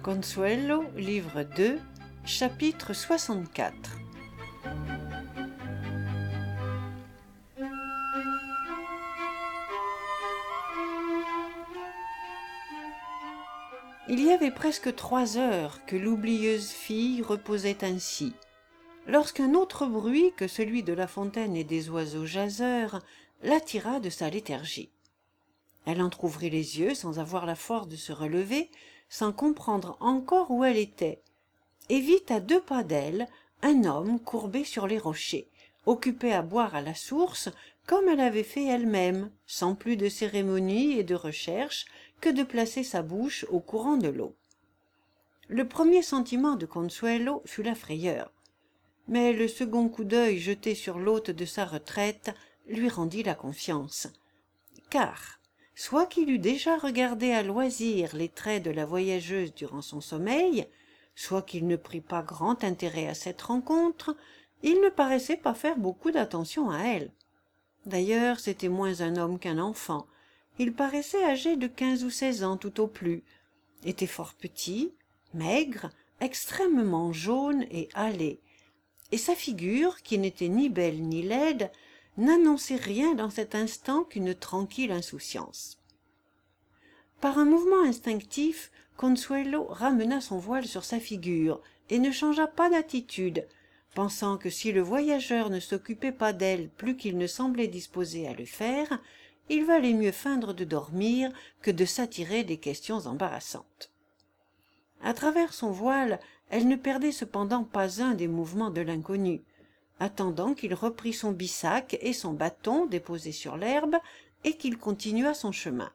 Consuelo, livre 2, chapitre 64. Il y avait presque 3 heures que l'oublieuse fille reposait ainsi, lorsqu'un autre bruit que celui de la fontaine et des oiseaux jaseurs l'attira de sa léthargie. Elle entr'ouvrit les yeux sans avoir la force de se relever, sans comprendre encore où elle était, et vit à 2 pas d'elle un homme courbé sur les rochers, occupé à boire à la source comme elle avait fait elle-même, sans plus de cérémonie et de recherche que de placer sa bouche au courant de l'eau. Le premier sentiment de Consuelo fut la frayeur, mais le second coup d'œil jeté sur l'hôte de sa retraite lui rendit la confiance, car soit qu'il eût déjà regardé à loisir les traits de la voyageuse durant son sommeil, soit qu'il ne prît pas grand intérêt à cette rencontre, il ne paraissait pas faire beaucoup d'attention à elle. D'ailleurs, c'était moins un homme qu'un enfant. Il paraissait âgé de 15 ou 16 ans tout au plus, était fort petit, maigre, extrêmement jaune et hâlé, et sa figure, qui n'était ni belle ni laide, n'annonçait rien dans cet instant qu'une tranquille insouciance. Par un mouvement instinctif, Consuelo ramena son voile sur sa figure et ne changea pas d'attitude, pensant que si le voyageur ne s'occupait pas d'elle plus qu'il ne semblait disposé à le faire, il valait mieux feindre de dormir que de s'attirer des questions embarrassantes. À travers son voile, elle ne perdait cependant pas un des mouvements de l'inconnu, attendant qu'il reprît son bissac et son bâton déposés sur l'herbe et qu'il continuât son chemin.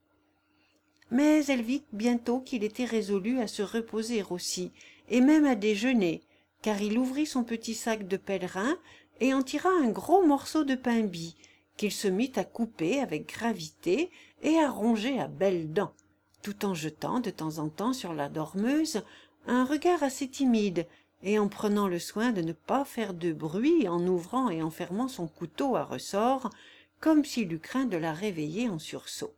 Mais elle vit bientôt qu'il était résolu à se reposer aussi, et même à déjeuner, car il ouvrit son petit sac de pèlerin et en tira un gros morceau de pain bis, qu'il se mit à couper avec gravité et à ronger à belles dents, tout en jetant de temps en temps sur la dormeuse un regard assez timide, et en prenant le soin de ne pas faire de bruit en ouvrant et en fermant son couteau à ressort, comme s'il eût craint de la réveiller en sursaut.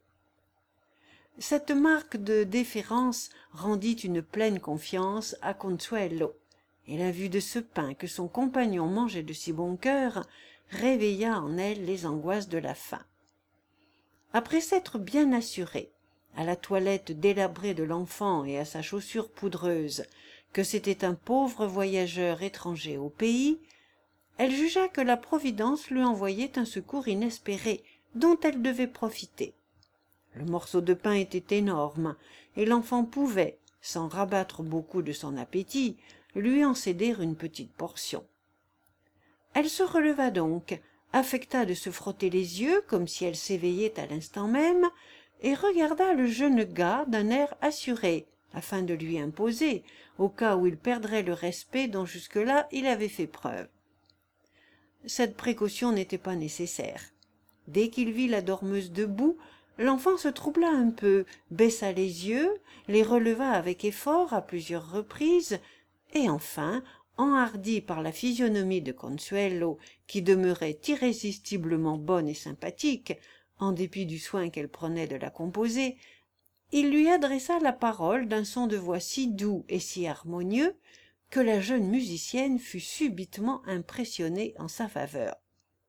Cette marque de déférence rendit une pleine confiance à Consuelo, et la vue de ce pain que son compagnon mangeait de si bon cœur réveilla en elle les angoisses de la faim. Après s'être bien assurée, à la toilette délabrée de l'enfant et à sa chaussure poudreuse, que c'était un pauvre voyageur étranger au pays, elle jugea que la Providence lui envoyait un secours inespéré dont elle devait profiter. Le morceau de pain était énorme, et l'enfant pouvait, sans rabattre beaucoup de son appétit, lui en céder une petite portion. Elle se releva donc, affecta de se frotter les yeux comme si elle s'éveillait à l'instant même, et regarda le jeune gars d'un air assuré, afin de lui imposer, au cas où il perdrait le respect dont jusque-là il avait fait preuve. Cette précaution n'était pas nécessaire. Dès qu'il vit la dormeuse debout, l'enfant se troubla un peu, baissa les yeux, les releva avec effort à plusieurs reprises, et enfin, enhardi par la physionomie de Consuelo, qui demeurait irrésistiblement bonne et sympathique, en dépit du soin qu'elle prenait de la composer, il lui adressa la parole d'un son de voix si doux et si harmonieux que la jeune musicienne fut subitement impressionnée en sa faveur.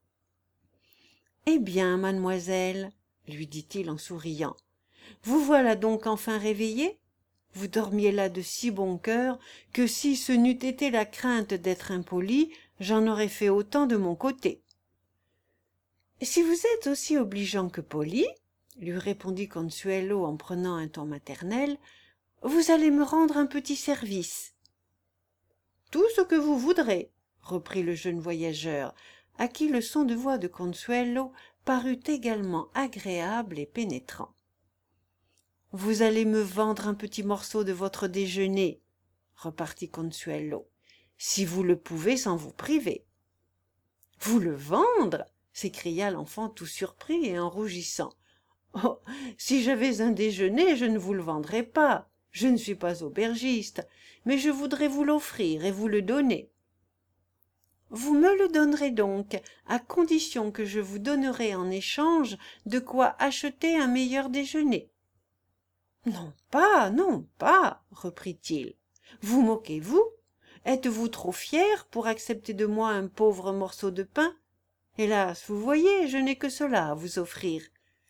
« Eh bien, mademoiselle, lui dit-il en souriant, vous voilà donc enfin réveillée? Vous dormiez là de si bon cœur que si ce n'eût été la crainte d'être impolie, j'en aurais fait autant de mon côté. »« Si vous êtes aussi obligeant que poli, lui répondit Consuelo en prenant un ton maternel, vous allez me rendre un petit service. »« Tout ce que vous voudrez, » reprit le jeune voyageur, à qui le son de voix de Consuelo parut également agréable et pénétrant. « Vous allez me vendre un petit morceau de votre déjeuner, » repartit Consuelo, « si vous le pouvez sans vous priver. »« Vous le vendre ?» s'écria l'enfant tout surpris et en rougissant. « Oh, si j'avais un déjeuner, je ne vous le vendrais pas. Je ne suis pas aubergiste, mais je voudrais vous l'offrir et vous le donner. »« Vous me le donnerez donc, à condition que je vous donnerai en échange de quoi acheter un meilleur déjeuner. » Non pas, reprit-il. Vous moquez-vous? Êtes-vous trop fier pour accepter de moi un pauvre morceau de pain? Hélas, vous voyez, je n'ai que cela à vous offrir.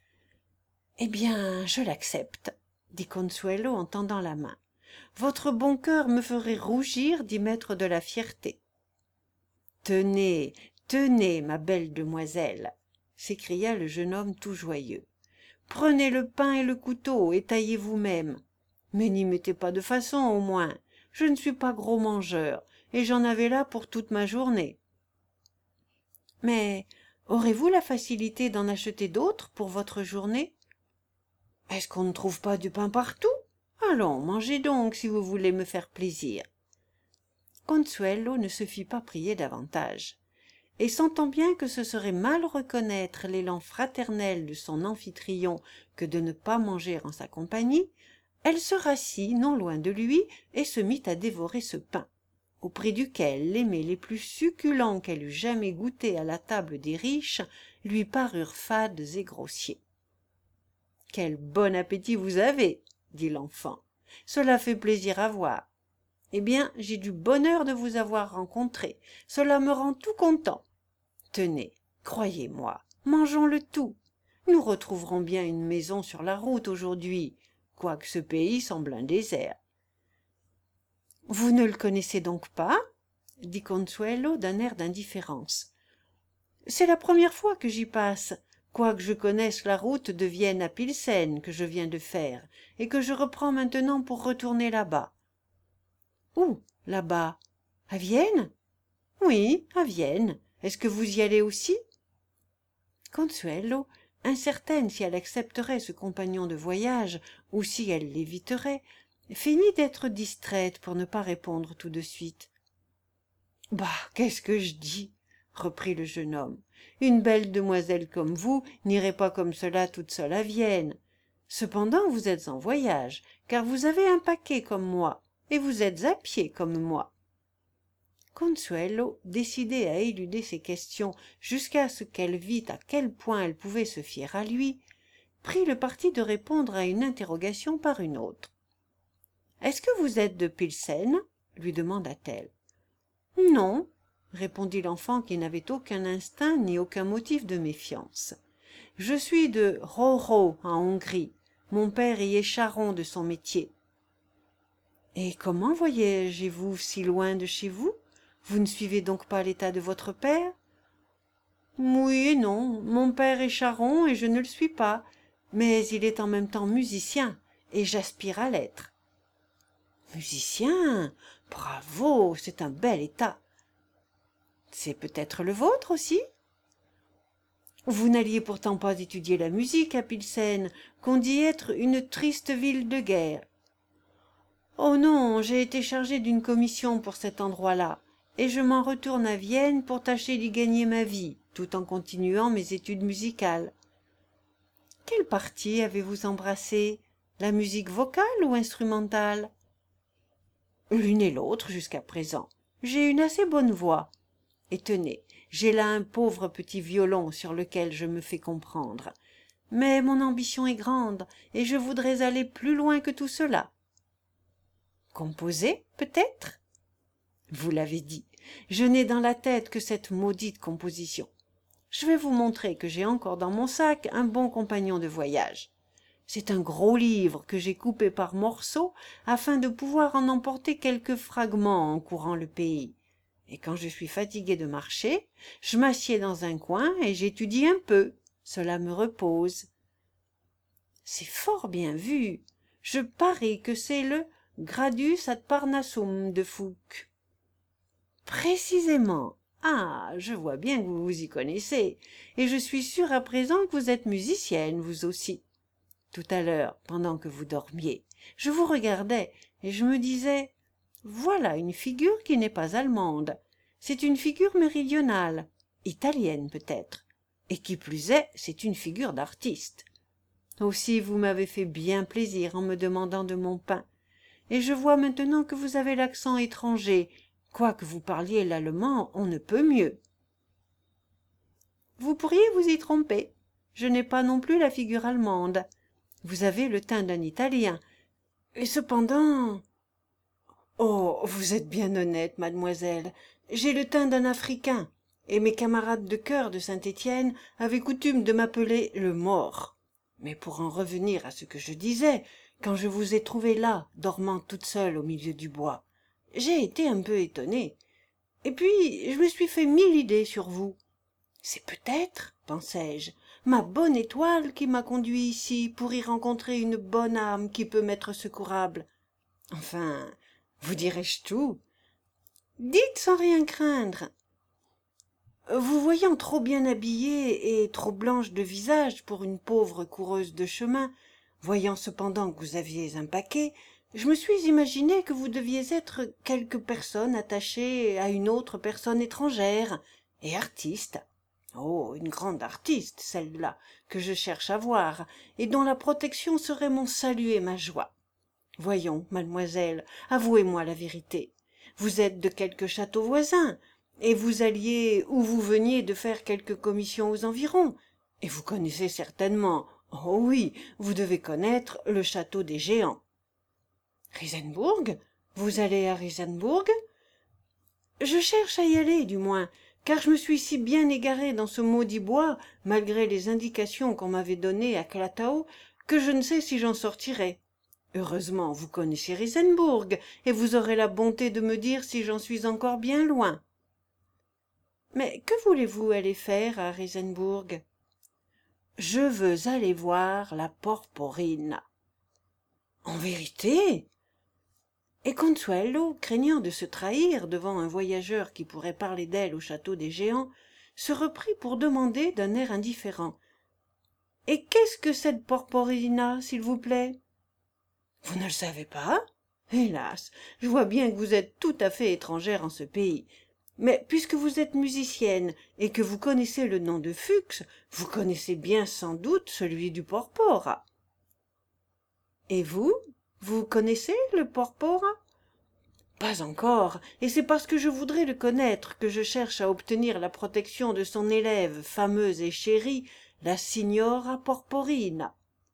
Eh bien, je l'accepte, dit Consuelo en tendant la main. Votre bon cœur me ferait rougir d'y mettre de la fierté. Tenez, tenez, ma belle demoiselle, s'écria le jeune homme tout joyeux. Prenez le pain et le couteau et taillez vous-même. Mais n'y mettez pas de façon, au moins. Je ne suis pas gros mangeur, et j'en avais là pour toute ma journée. Mais aurez-vous la facilité d'en acheter d'autres pour votre journée? Est-ce qu'on ne trouve pas du pain partout? Allons, mangez donc si vous voulez me faire plaisir. Consuelo ne se fit pas prier davantage, et sentant bien que ce serait mal reconnaître l'élan fraternel de son amphitryon que de ne pas manger en sa compagnie, elle se rassit non loin de lui et se mit à dévorer ce pain, au prix duquel les mets les plus succulents qu'elle eût jamais goûtés à la table des riches lui parurent fades et grossiers. « Quel bon appétit vous avez !» dit l'enfant. « Cela fait plaisir à voir. Eh bien, j'ai du bonheur de vous avoir rencontré. Cela me rend tout content. Tenez, croyez-moi, mangeons le tout. Nous retrouverons bien une maison sur la route aujourd'hui, quoique ce pays semble un désert. » « Vous ne le connaissez donc pas ?» dit Consuelo d'un air d'indifférence. « C'est la première fois que j'y passe, quoique je connaisse la route de Vienne à Pilsen que je viens de faire et que je reprends maintenant pour retourner là-bas. »« Où, là-bas? À Vienne? » ?»« Oui, à Vienne. Est-ce que vous y allez aussi ?» Consuelo, incertaine si elle accepterait ce compagnon de voyage ou si elle l'éviterait, finit d'être distraite pour ne pas répondre tout de suite. « Bah, qu'est-ce que je dis ?» reprit le jeune homme. « Une belle demoiselle comme vous n'irait pas comme cela toute seule à Vienne. Cependant, vous êtes en voyage, car vous avez un paquet comme moi, et vous êtes à pied comme moi. » Consuelo, décidée à éluder ces questions jusqu'à ce qu'elle vît à quel point elle pouvait se fier à lui, prit le parti de répondre à une interrogation par une autre. « Est-ce que vous êtes de Pilsen ?» lui demanda-t-elle. « Non, » répondit l'enfant qui n'avait aucun instinct ni aucun motif de méfiance. « Je suis de Rohrau, en Hongrie. Mon père y est charron de son métier. »« Et comment voyagez-vous si loin de chez vous? Vous ne suivez donc pas l'état de votre père ?»« Oui et non. Mon père est charron et je ne le suis pas, mais il est en même temps musicien, et j'aspire à l'être. » « Musicien? Bravo, c'est un bel état. C'est peut-être le vôtre aussi? Vous n'alliez pourtant pas étudier la musique à Pilsen, qu'on dit être une triste ville de guerre. »« Oh non, j'ai été chargé d'une commission pour cet endroit-là, et je m'en retourne à Vienne pour tâcher d'y gagner ma vie, tout en continuant mes études musicales. »« Quelle partie avez-vous embrassé? La musique vocale ou instrumentale? » ?»« L'une et l'autre jusqu'à présent. J'ai une assez bonne voix. Et tenez, j'ai là un pauvre petit violon sur lequel je me fais comprendre. Mais mon ambition est grande, et je voudrais aller plus loin que tout cela. » « Composer, peut-être? » »« Vous l'avez dit, je n'ai dans la tête que cette maudite composition. Je vais vous montrer que j'ai encore dans mon sac un bon compagnon de voyage. C'est un gros livre que j'ai coupé par morceaux afin de pouvoir en emporter quelques fragments en courant le pays. Et quand je suis fatigué de marcher, je m'assieds dans un coin et j'étudie un peu. Cela me repose. » « C'est fort bien vu. Je parie que c'est le Gradus ad Parnassum de Fouque. »« Précisément. Ah, je vois bien que vous vous y connaissez, et je suis sûre à présent que vous êtes musicienne, vous aussi. Tout à l'heure, pendant que vous dormiez, je vous regardais et je me disais, voilà une figure qui n'est pas allemande. C'est une figure méridionale, italienne peut-être. Et qui plus est, c'est une figure d'artiste. Aussi, vous m'avez fait bien plaisir en me demandant de mon pain. Et je vois maintenant que vous avez l'accent étranger, quoique vous parliez l'allemand, on ne peut mieux. Vous pourriez vous y tromper. Je n'ai pas non plus la figure allemande. Vous avez le teint d'un Italien. Et cependant... Oh, vous êtes bien honnête, mademoiselle. J'ai le teint d'un Africain, et mes camarades de chœur de Saint-Étienne avaient coutume de m'appeler le mort. Mais pour en revenir à ce que je disais, quand je vous ai trouvée là, dormant toute seule au milieu du bois, j'ai été un peu étonnée. Et puis, je me suis fait 1000 idées sur vous. C'est peut-être, pensai-je, ma bonne étoile qui m'a conduit ici pour y rencontrer une bonne âme qui peut m'être secourable. Enfin, vous dirai-je tout? Dites sans rien craindre. Vous voyant trop bien habillée et trop blanche de visage pour une pauvre coureuse de chemin, voyant cependant que vous aviez un paquet, je me suis imaginé que vous deviez être quelque personne attachée à une autre personne étrangère et artiste. Oh, une grande artiste, celle-là, que je cherche à voir, et dont la protection serait mon salut et ma joie. Voyons, mademoiselle, avouez-moi la vérité. Vous êtes de quelque château voisin, et vous alliez ou vous veniez de faire quelque commission aux environs, et vous connaissez certainement, oh oui, vous devez connaître le château des Géants. Risenbourg? Vous allez à Risenbourg? Je cherche à y aller, du moins, car je me suis si bien égaré dans ce maudit bois, malgré les indications qu'on m'avait données à Clatao, que je ne sais si j'en sortirai. Heureusement, vous connaissez Risenbourg, et vous aurez la bonté de me dire si j'en suis encore bien loin. Mais que voulez-vous aller faire à Risenbourg? Je veux aller voir la Porporina. En vérité? Et Consuelo, craignant de se trahir devant un voyageur qui pourrait parler d'elle au château des Géants, se reprit pour demander d'un air indifférent. « Et qu'est-ce que cette Porporina, s'il vous plaît ?» « Vous ne le savez pas? Hélas, je vois bien que vous êtes tout à fait étrangère en ce pays. Mais puisque vous êtes musicienne et que vous connaissez le nom de Fuchs, vous connaissez bien sans doute celui du Porpora. » « Et vous? Vous connaissez le Porpora? » « Pas encore, et c'est parce que je voudrais le connaître que je cherche à obtenir la protection de son élève fameuse et chérie, la signora Porporina. »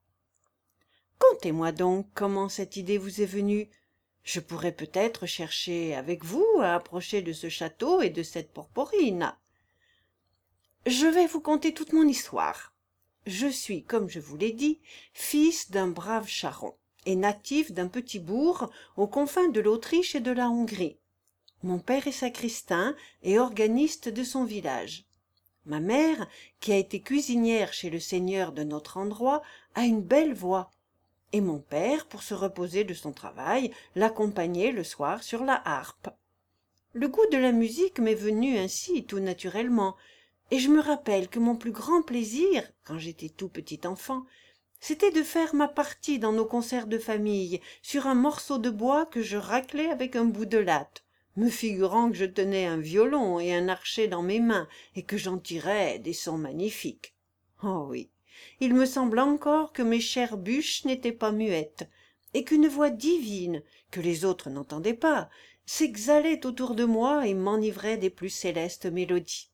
« Contez-moi donc comment cette idée vous est venue. Je pourrais peut-être chercher avec vous à approcher de ce château et de cette Porporina. » « Je vais vous conter toute mon histoire. Je suis, comme je vous l'ai dit, fils d'un brave charron et natif d'un petit bourg aux confins de l'Autriche et de la Hongrie. Mon père est sacristain et organiste de son village. Ma mère, qui a été cuisinière chez le seigneur de notre endroit, a une belle voix, et mon père, pour se reposer de son travail, l'accompagnait le soir sur la harpe. Le goût de la musique m'est venu ainsi tout naturellement, et je me rappelle que mon plus grand plaisir, quand j'étais tout petit enfant, c'était de faire ma partie dans nos concerts de famille sur un morceau de bois que je raclais avec un bout de latte, me figurant que je tenais un violon et un archet dans mes mains et que j'en tirais des sons magnifiques. Oh oui, il me semble encore que mes chères bûches n'étaient pas muettes, et qu'une voix divine, que les autres n'entendaient pas, s'exhalait autour de moi et m'enivrait des plus célestes mélodies.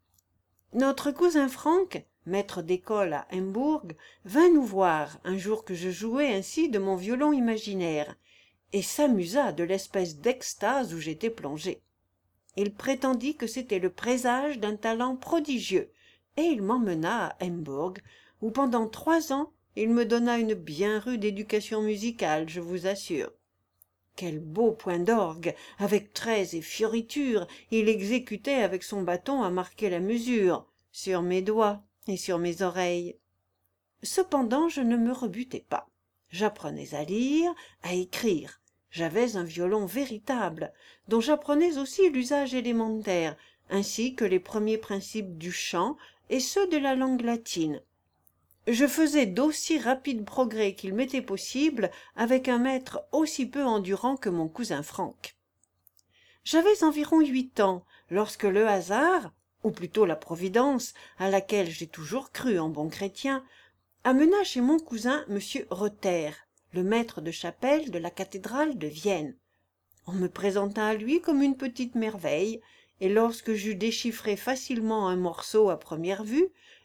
Notre cousin Franck, maître d'école à Hambourg, vint nous voir un jour que je jouais ainsi de mon violon imaginaire, et s'amusa de l'espèce d'extase où j'étais plongé. Il prétendit que c'était le présage d'un talent prodigieux, et il m'emmena à Hambourg, où pendant 3 ans il me donna une bien rude éducation musicale, je vous assure. Quel beau point d'orgue, avec traits et fioritures, il exécutait avec son bâton à marquer la mesure, sur mes doigts et sur mes oreilles. Cependant, je ne me rebutais pas. J'apprenais à lire, à écrire. J'avais un violon véritable, dont j'apprenais aussi l'usage élémentaire, ainsi que les premiers principes du chant et ceux de la langue latine. Je faisais d'aussi rapides progrès qu'il m'était possible avec un maître aussi peu endurant que mon cousin Franck. J'avais environ 8 ans lorsque le hasard, ou plutôt la providence, à laquelle j'ai toujours cru en bon chrétien, amena chez mon cousin M. Rother, le maître de chapelle de la cathédrale de Vienne. On me présenta à lui comme une petite merveille, et lorsque j'eus déchiffré facilement un morceau à première vue,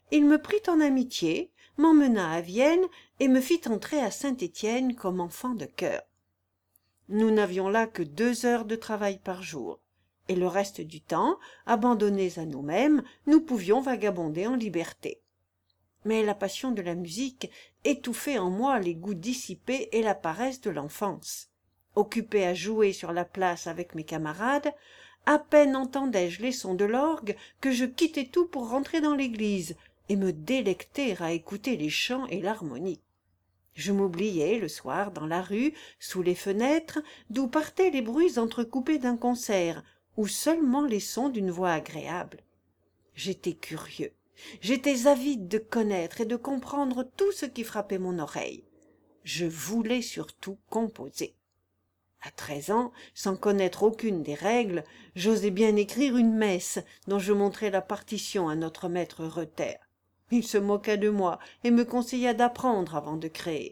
Il me prit en amitié, m'emmena à Vienne et me fit entrer à Saint-Étienne comme enfant de chœur. Nous n'avions là que 2 heures de travail par jour, et le reste du temps, abandonnés à nous-mêmes, nous pouvions vagabonder en liberté. Mais la passion de la musique étouffait en moi les goûts dissipés et la paresse de l'enfance. Occupé à jouer sur la place avec mes camarades, à peine entendais-je les sons de l'orgue que je quittais tout pour rentrer dans l'église et me délecter à écouter les chants et l'harmonie. Je m'oubliais le soir dans la rue, sous les fenêtres, d'où partaient les bruits entrecoupés d'un concert, ou seulement les sons d'une voix agréable. J'étais curieux, j'étais avide de connaître et de comprendre tout ce qui frappait mon oreille. Je voulais surtout composer. À 13 ans, sans connaître aucune des règles, j'osais bien écrire une messe dont je montrais la partition à notre maître Reuter. Il se moqua de moi et me conseilla d'apprendre avant de créer.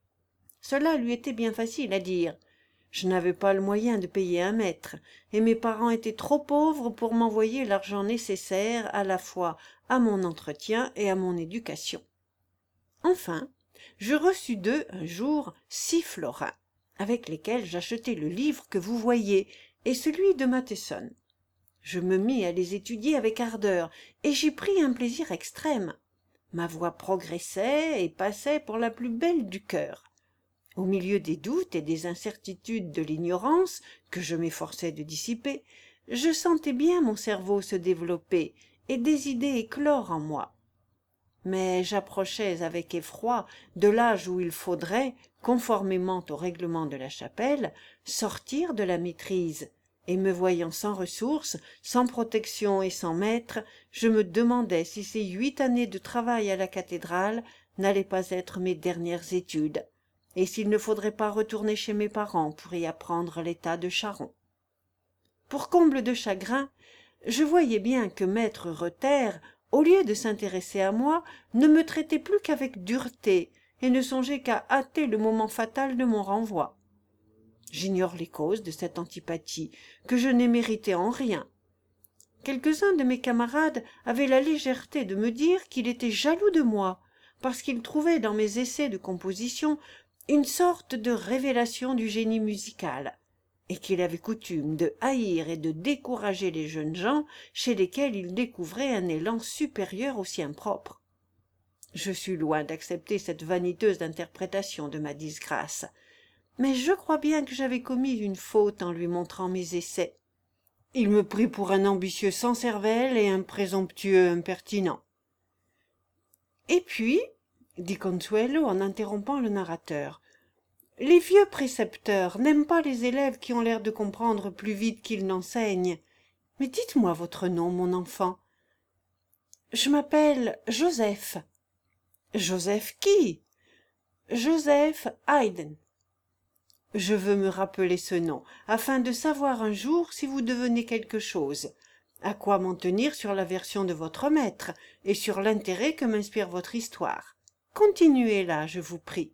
Cela lui était bien facile à dire. Je n'avais pas le moyen de payer un maître, et mes parents étaient trop pauvres pour m'envoyer l'argent nécessaire à la fois à mon entretien et à mon éducation. Enfin, je reçus d'eux un jour 6 florins, avec lesquels j'achetai le livre que vous voyez et celui de Matheson. Je me mis à les étudier avec ardeur, et j'y pris un plaisir extrême. Ma voix progressait et passait pour la plus belle du chœur. Au milieu des doutes et des incertitudes de l'ignorance, que je m'efforçais de dissiper, je sentais bien mon cerveau se développer et des idées éclore en moi. Mais j'approchais avec effroi de l'âge où il faudrait, conformément au règlement de la chapelle, sortir de la maîtrise, et me voyant sans ressources, sans protection et sans maître, je me demandais si ces 8 années de travail à la cathédrale n'allaient pas être mes dernières études, et s'il ne faudrait pas retourner chez mes parents pour y apprendre l'état de charron. Pour comble de chagrin, je voyais bien que maître Reuter, au lieu de s'intéresser à moi, ne me traitait plus qu'avec dureté et ne songeait qu'à hâter le moment fatal de mon renvoi. J'ignore les causes de cette antipathie, que je n'ai méritée en rien. Quelques-uns de mes camarades avaient la légèreté de me dire qu'il était jaloux de moi, parce qu'il trouvait dans mes essais de composition une sorte de révélation du génie musical, et qu'il avait coutume de haïr et de décourager les jeunes gens chez lesquels il découvrait un élan supérieur au sien propre. Je suis loin d'accepter cette vaniteuse interprétation de ma disgrâce, mais je crois bien que j'avais commis une faute en lui montrant mes essais. Il me prit pour un ambitieux sans cervelle et un présomptueux impertinent. Et puis, dit Consuelo en interrompant le narrateur, les vieux précepteurs n'aiment pas les élèves qui ont l'air de comprendre plus vite qu'ils n'enseignent. Mais dites-moi votre nom, mon enfant. Je m'appelle Joseph. Joseph qui? Joseph Haydn. Je veux me rappeler ce nom, afin de savoir un jour si vous devenez quelque chose, à quoi m'en tenir sur la version de votre maître, et sur l'intérêt que m'inspire votre histoire. Continuez là, je vous prie.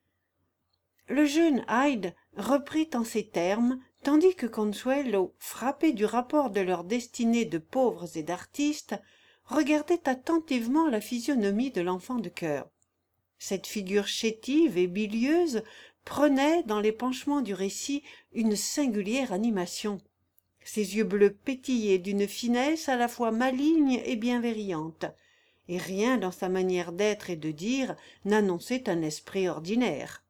Le jeune Hyde reprit en ces termes, tandis que Consuelo, frappé du rapport de leurs destinées de pauvres et d'artistes, regardait attentivement la physionomie de l'enfant de chœur. Cette figure chétive et bilieuse prenait, dans l'épanchement du récit, une singulière animation. Ses yeux bleus pétillaient d'une finesse à la fois maligne et bienveillante, et rien dans sa manière d'être et de dire n'annonçait un esprit ordinaire.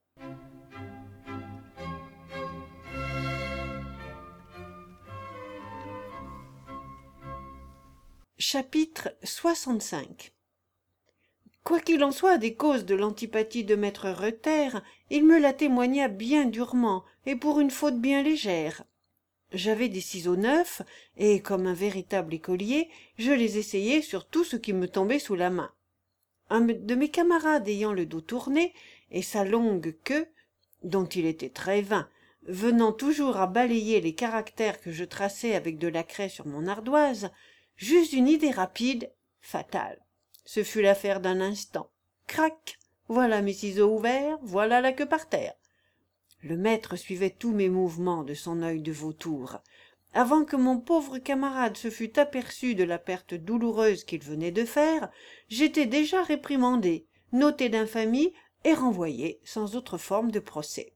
Chapitre 65. Quoi qu'il en soit des causes de l'antipathie de maître Reuter, il me la témoigna bien durement, et pour une faute bien légère. J'avais des ciseaux neufs, et, comme un véritable écolier, je les essayais sur tout ce qui me tombait sous la main. Un de mes camarades ayant le dos tourné, et sa longue queue, dont il était très vain, venant toujours à balayer les caractères que je traçais avec de la craie sur mon ardoise, j'eus une idée rapide, fatale. Ce fut l'affaire d'un instant. Crac! Voilà mes ciseaux ouverts, voilà la queue par terre. Le maître suivait tous mes mouvements de son œil de vautour. Avant que mon pauvre camarade se fût aperçu de la perte douloureuse qu'il venait de faire, j'étais déjà réprimandé, noté d'infamie et renvoyé sans autre forme de procès.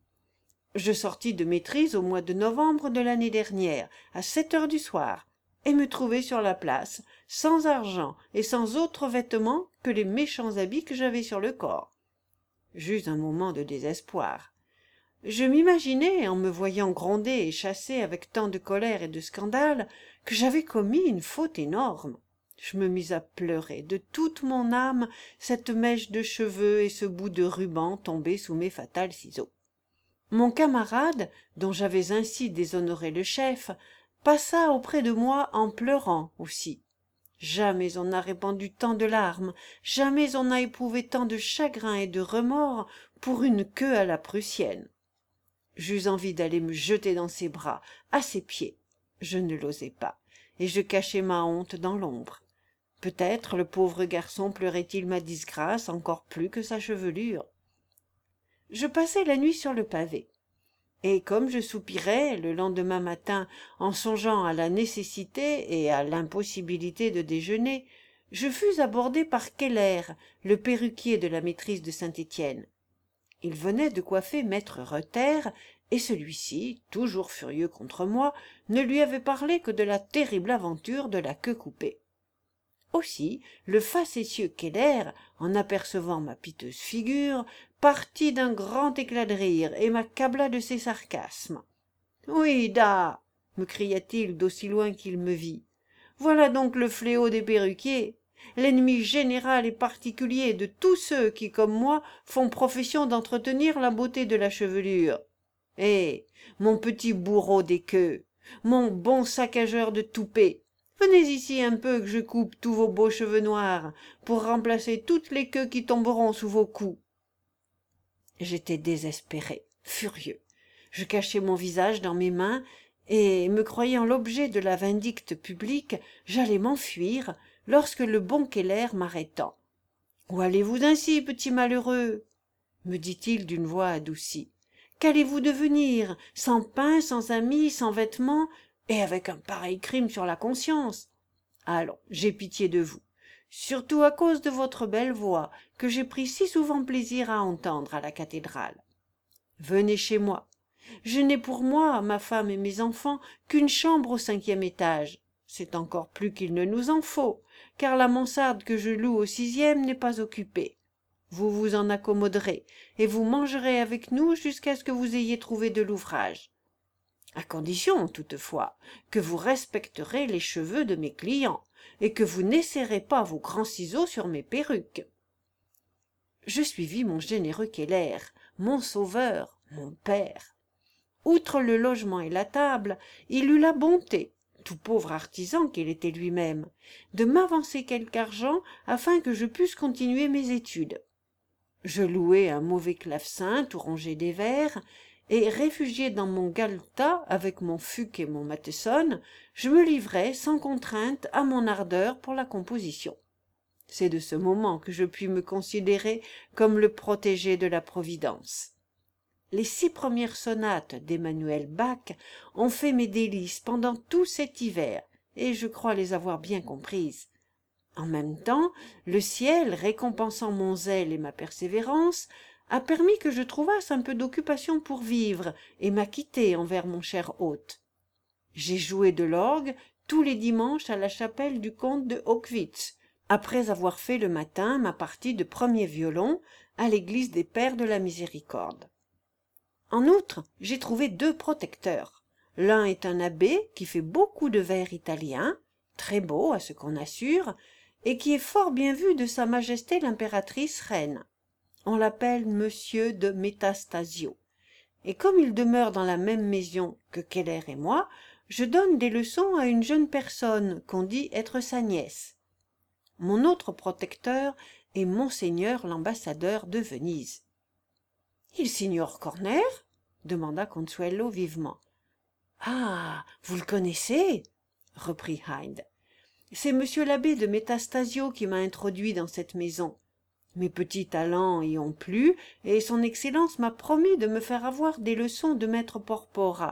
Je sortis de maîtrise au mois de novembre de l'année dernière, à 7 heures du soir, et me trouvai sur la place, sans argent et sans autres vêtements que les méchants habits que j'avais sur le corps. J'eus un moment de désespoir. Je m'imaginais, en me voyant grondé et chassé avec tant de colère et de scandale, que j'avais commis une faute énorme. Je me mis à pleurer de toute mon âme cette mèche de cheveux et ce bout de ruban tombé sous mes fatals ciseaux. Mon camarade, dont j'avais ainsi déshonoré le chef, passa auprès de moi en pleurant aussi. Jamais on n'a répandu tant de larmes, jamais on n'a éprouvé tant de chagrin et de remords pour une queue à la prussienne. J'eus envie d'aller me jeter dans ses bras, à ses pieds. Je ne l'osais pas, et je cachai ma honte dans l'ombre. Peut-être le pauvre garçon pleurait-il ma disgrâce encore plus que sa chevelure. Je passai la nuit sur le pavé, et comme je soupirais le lendemain matin en songeant à la nécessité et à l'impossibilité de déjeuner, je fus abordé par Keller, le perruquier de la maîtrise de Saint-Étienne. Il venait de coiffer maître Reuter, et celui-ci, toujours furieux contre moi, ne lui avait parlé que de la terrible aventure de la queue coupée. Aussi, le facétieux Keller, en apercevant ma piteuse figure, partit d'un grand éclat de rire et m'accabla de ses sarcasmes. « Oui, da !» me cria-t-il d'aussi loin qu'il me vit. « Voilà donc le fléau des perruquiers, l'ennemi général et particulier de tous ceux qui, comme moi, font profession d'entretenir la beauté de la chevelure. Eh, mon petit bourreau des queues, mon bon saccageur de toupets, venez ici un peu que je coupe tous vos beaux cheveux noirs pour remplacer toutes les queues qui tomberont sous vos coups. » J'étais désespéré, furieux. Je cachai mon visage dans mes mains et, me croyant l'objet de la vindicte publique, j'allais m'enfuir lorsque le bon Keller m'arrêtant. « Où allez-vous ainsi, petit malheureux ?» me dit-il d'une voix adoucie. « Qu'allez-vous devenir, sans pain, sans amis, sans vêtements, et avec un pareil crime sur la conscience? Allons, j'ai pitié de vous, surtout à cause de votre belle voix, que j'ai pris si souvent plaisir à entendre à la cathédrale. Venez chez moi. Je n'ai pour moi, ma femme et mes enfants, qu'une chambre au 5e étage. C'est encore plus qu'il ne nous en faut, car la mansarde que je loue au 6e n'est pas occupée. Vous vous en accommoderez, et vous mangerez avec nous jusqu'à ce que vous ayez trouvé de l'ouvrage. À condition, toutefois, que vous respecterez les cheveux de mes clients, et que vous n'essaierez pas vos grands ciseaux sur mes perruques. » Je suivis mon généreux Keller, mon sauveur, mon père. Outre le logement et la table, il eut la bonté, tout pauvre artisan qu'il était lui-même, de m'avancer quelque argent afin que je pusse continuer mes études. Je louai un mauvais clavecin tout rongé des vers, et réfugié dans mon galetas avec mon Fuc et mon Matheson, je me livrai sans contrainte à mon ardeur pour la composition. C'est de ce moment que je puis me considérer comme le protégé de la Providence. Les 6 premières sonates d'Emmanuel Bach ont fait mes délices pendant tout cet hiver, et je crois les avoir bien comprises. En même temps, le ciel, récompensant mon zèle et ma persévérance, a permis que je trouvasse un peu d'occupation pour vivre et m'acquitter envers mon cher hôte. J'ai joué de l'orgue tous les dimanches à la chapelle du comte de Hockwitz, après avoir fait le matin ma partie de premier violon à l'église des Pères de la Miséricorde. En outre, j'ai trouvé 2 protecteurs. L'un est un abbé qui fait beaucoup de vers italiens, très beau à ce qu'on assure, et qui est fort bien vu de Sa Majesté l'impératrice reine. On l'appelle Monsieur de Metastasio, et comme il demeure dans la même maison que Keller et moi, je donne des leçons à une jeune personne qu'on dit être sa nièce. Mon autre protecteur est Monseigneur l'ambassadeur de Venise. « Il signore Corner ?» demanda Consuelo vivement. « Ah, vous le connaissez ?» reprit Hyde. « C'est monsieur l'abbé de Metastasio qui m'a introduit dans cette maison. Mes petits talents y ont plu, et son Excellence m'a promis de me faire avoir des leçons de maître Porpora,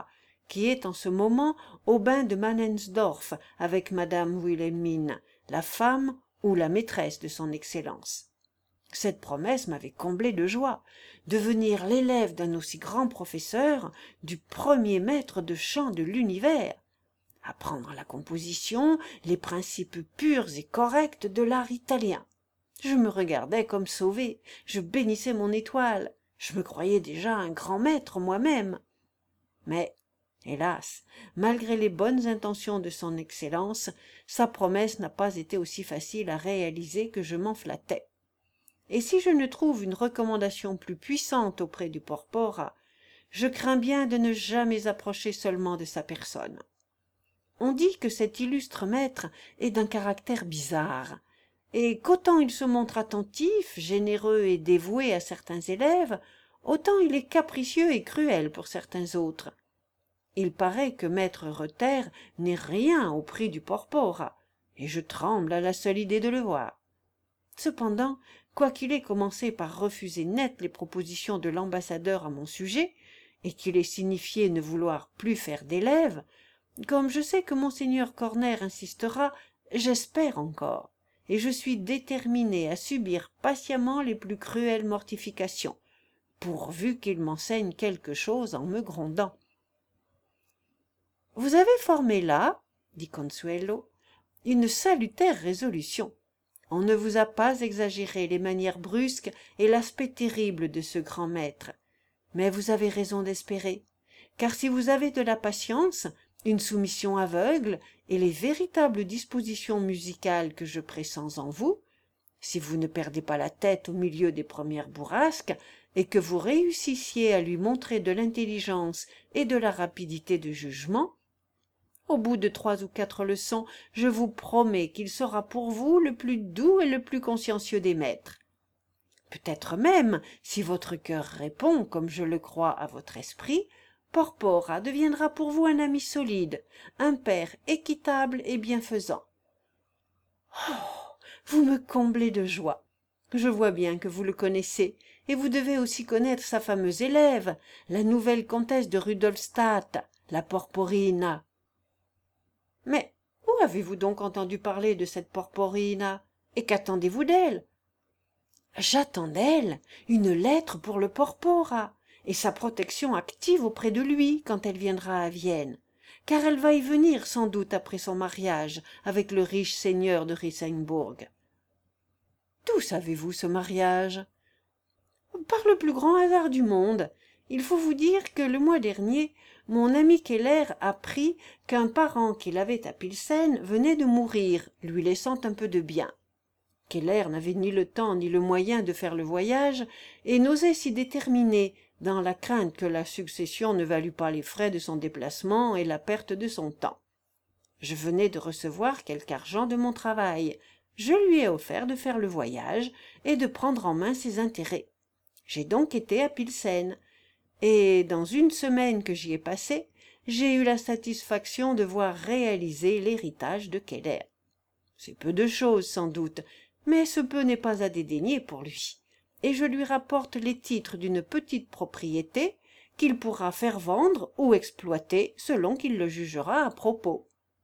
qui est en ce moment au bain de Manensdorf avec madame Wilhelmine, la femme ou la maîtresse de son Excellence. Cette promesse m'avait comblé de joie. Devenir l'élève d'un aussi grand professeur, du premier maître de chant de l'univers. Apprendre la composition, les principes purs et corrects de l'art italien. Je me regardais comme sauvé, je bénissais mon étoile, je me croyais déjà un grand maître moi-même. Mais, hélas, malgré les bonnes intentions de son Excellence, sa promesse n'a pas été aussi facile à réaliser que je m'en flattais. Et si je ne trouve une recommandation plus puissante auprès du Porpora, je crains bien de ne jamais approcher seulement de sa personne. On dit que cet illustre maître est d'un caractère bizarre, et qu'autant il se montre attentif, généreux et dévoué à certains élèves, autant il est capricieux et cruel pour certains autres. Il paraît que maître Reuter n'est rien au prix du Porpora, et je tremble à la seule idée de le voir. Cependant, quoiqu'il ait commencé par refuser net les propositions de l'ambassadeur à mon sujet, et qu'il ait signifié ne vouloir plus faire d'élève, comme je sais que monseigneur Corner insistera, j'espère encore, et je suis déterminé à subir patiemment les plus cruelles mortifications, pourvu qu'il m'enseigne quelque chose en me grondant. « Vous avez formé là, dit Consuelo, une salutaire résolution. On ne vous a pas exagéré les manières brusques et l'aspect terrible de ce grand maître. Mais vous avez raison d'espérer, car si vous avez de la patience, une soumission aveugle et les véritables dispositions musicales que je pressens en vous, si vous ne perdez pas la tête au milieu des premières bourrasques et que vous réussissiez à lui montrer de l'intelligence et de la rapidité de jugement, au bout de 3 ou 4 leçons, je vous promets qu'il sera pour vous le plus doux et le plus consciencieux des maîtres. Peut-être même, si votre cœur répond, comme je le crois, à votre esprit, Porpora deviendra pour vous un ami solide, un père équitable et bienfaisant. Oh, vous me comblez de joie. Je vois bien que vous le connaissez, et vous devez aussi connaître sa fameuse élève, la nouvelle comtesse de Rudolstadt, la Porporina. Mais où avez-vous donc entendu parler de cette Porporina, et qu'attendez-vous d'elle? J'attends d'elle une lettre pour le Porpora, et sa protection active auprès de lui quand elle viendra à Vienne, car elle va y venir sans doute après son mariage avec le riche seigneur de Rissenburg. D'où savez-vous ce mariage? Par le plus grand hasard du monde. Il faut vous dire que le mois dernier, mon ami Keller apprit qu'un parent qu'il avait à Pilsen venait de mourir, lui laissant un peu de bien. Keller n'avait ni le temps ni le moyen de faire le voyage et n'osait s'y déterminer, dans la crainte que la succession ne valût pas les frais de son déplacement et la perte de son temps. Je venais de recevoir quelque argent de mon travail. Je lui ai offert de faire le voyage et de prendre en main ses intérêts. J'ai donc été à Pilsen, et dans une semaine que j'y ai passée, j'ai eu la satisfaction de voir réaliser l'héritage de Keller. C'est peu de chose sans doute, mais ce peu n'est pas à dédaigner pour lui, et je lui rapporte les titres d'une petite propriété qu'il pourra faire vendre ou exploiter selon qu'il le jugera à propos.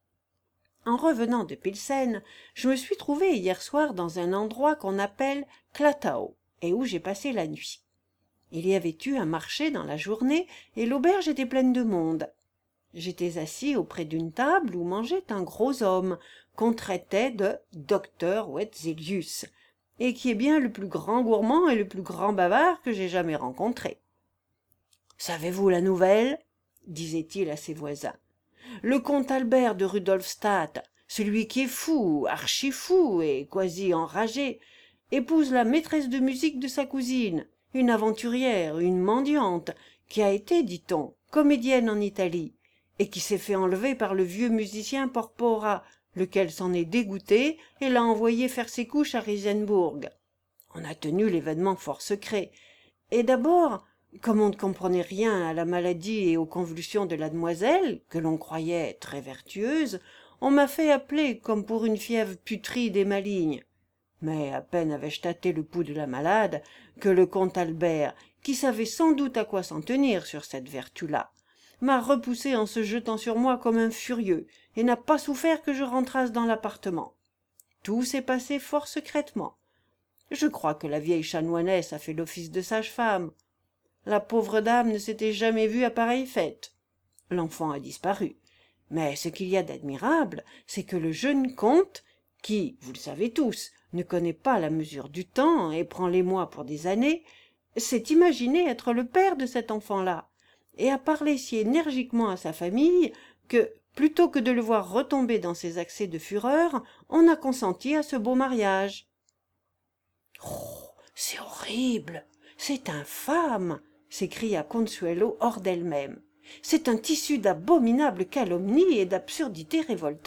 En revenant de Pilsen, je me suis trouvé hier soir dans un endroit qu'on appelle Klattau, et où j'ai passé la nuit. Il y avait eu un marché dans la journée, et l'auberge était pleine de monde. J'étais assis auprès d'une table où mangeait un gros homme qu'on traitait de docteur Wetzelius, et qui est bien le plus grand gourmand et le plus grand bavard que j'ai jamais rencontré. « Savez-vous la nouvelle ?» disait-il à ses voisins. « Le comte Albert de Rudolstadt, celui qui est fou, archi-fou et quasi enragé, épouse la maîtresse de musique de sa cousine, une aventurière, une mendiante, qui a été, dit-on, comédienne en Italie, et qui s'est fait enlever par le vieux musicien Porpora, lequel s'en est dégoûté et l'a envoyé faire ses couches à Rissenburg. On a tenu l'événement fort secret, et d'abord, comme on ne comprenait rien à la maladie et aux convulsions de la demoiselle, que l'on croyait très vertueuse, on m'a fait appeler comme pour une fièvre putride et maligne. Mais à peine avais-je tâté le pouls de la malade que le comte Albert, qui savait sans doute à quoi s'en tenir sur cette vertu-là, m'a repoussé en se jetant sur moi comme un furieux, et n'a pas souffert que je rentrasse dans l'appartement. Tout s'est passé fort secrètement. Je crois que la vieille chanoinesse a fait l'office de sage-femme. La pauvre dame ne s'était jamais vue à pareille fête. L'enfant a disparu. Mais ce qu'il y a d'admirable, c'est que le jeune comte, qui, vous le savez tous, ne connaît pas la mesure du temps et prend les mois pour des années, s'est imaginé être le père de cet enfant-là, et a parlé si énergiquement à sa famille que, plutôt que de le voir retomber dans ses accès de fureur, on a consenti à ce beau mariage. « Oh, c'est horrible, c'est infâme !» s'écria Consuelo hors d'elle-même. « C'est un tissu d'abominables calomnies et d'absurdités révoltantes. »«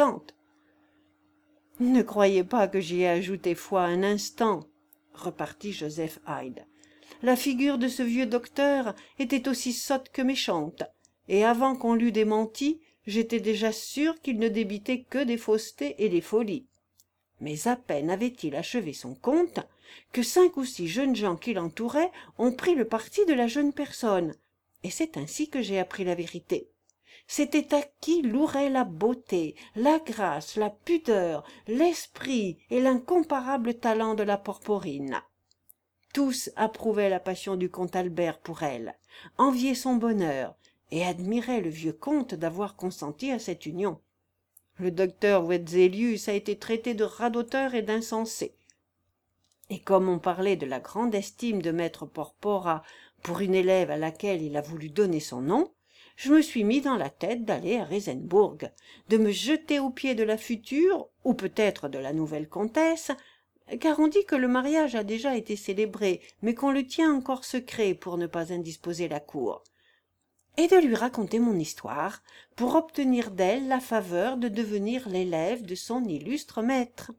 Ne croyez pas que j'y ai ajouté foi un instant, » repartit Joseph Hyde. « La figure de ce vieux docteur était aussi sotte que méchante, et avant qu'on l'eût démenti, j'étais déjà sûr qu'il ne débitait que des faussetés et des folies. Mais à peine avait-il achevé son conte que 5 ou 6 jeunes gens qui l'entouraient ont pris le parti de la jeune personne, et c'est ainsi que j'ai appris la vérité. C'était à qui louerait la beauté, la grâce, la pudeur, l'esprit et l'incomparable talent de la Porporine. Tous approuvaient la passion du comte Albert pour elle, enviaient son bonheur, et admiraient le vieux comte d'avoir consenti à cette union. Le docteur Wetzelius a été traité de radoteur et d'insensé. Et comme on parlait de la grande estime de maître Porpora pour une élève à laquelle il a voulu donner son nom, je me suis mis dans la tête d'aller à Reisenbourg, de me jeter aux pieds de la future, ou peut-être de la nouvelle comtesse, car on dit que le mariage a déjà été célébré, mais qu'on le tient encore secret pour ne pas indisposer la cour, et de lui raconter mon histoire, pour obtenir d'elle la faveur de devenir l'élève de son illustre maître.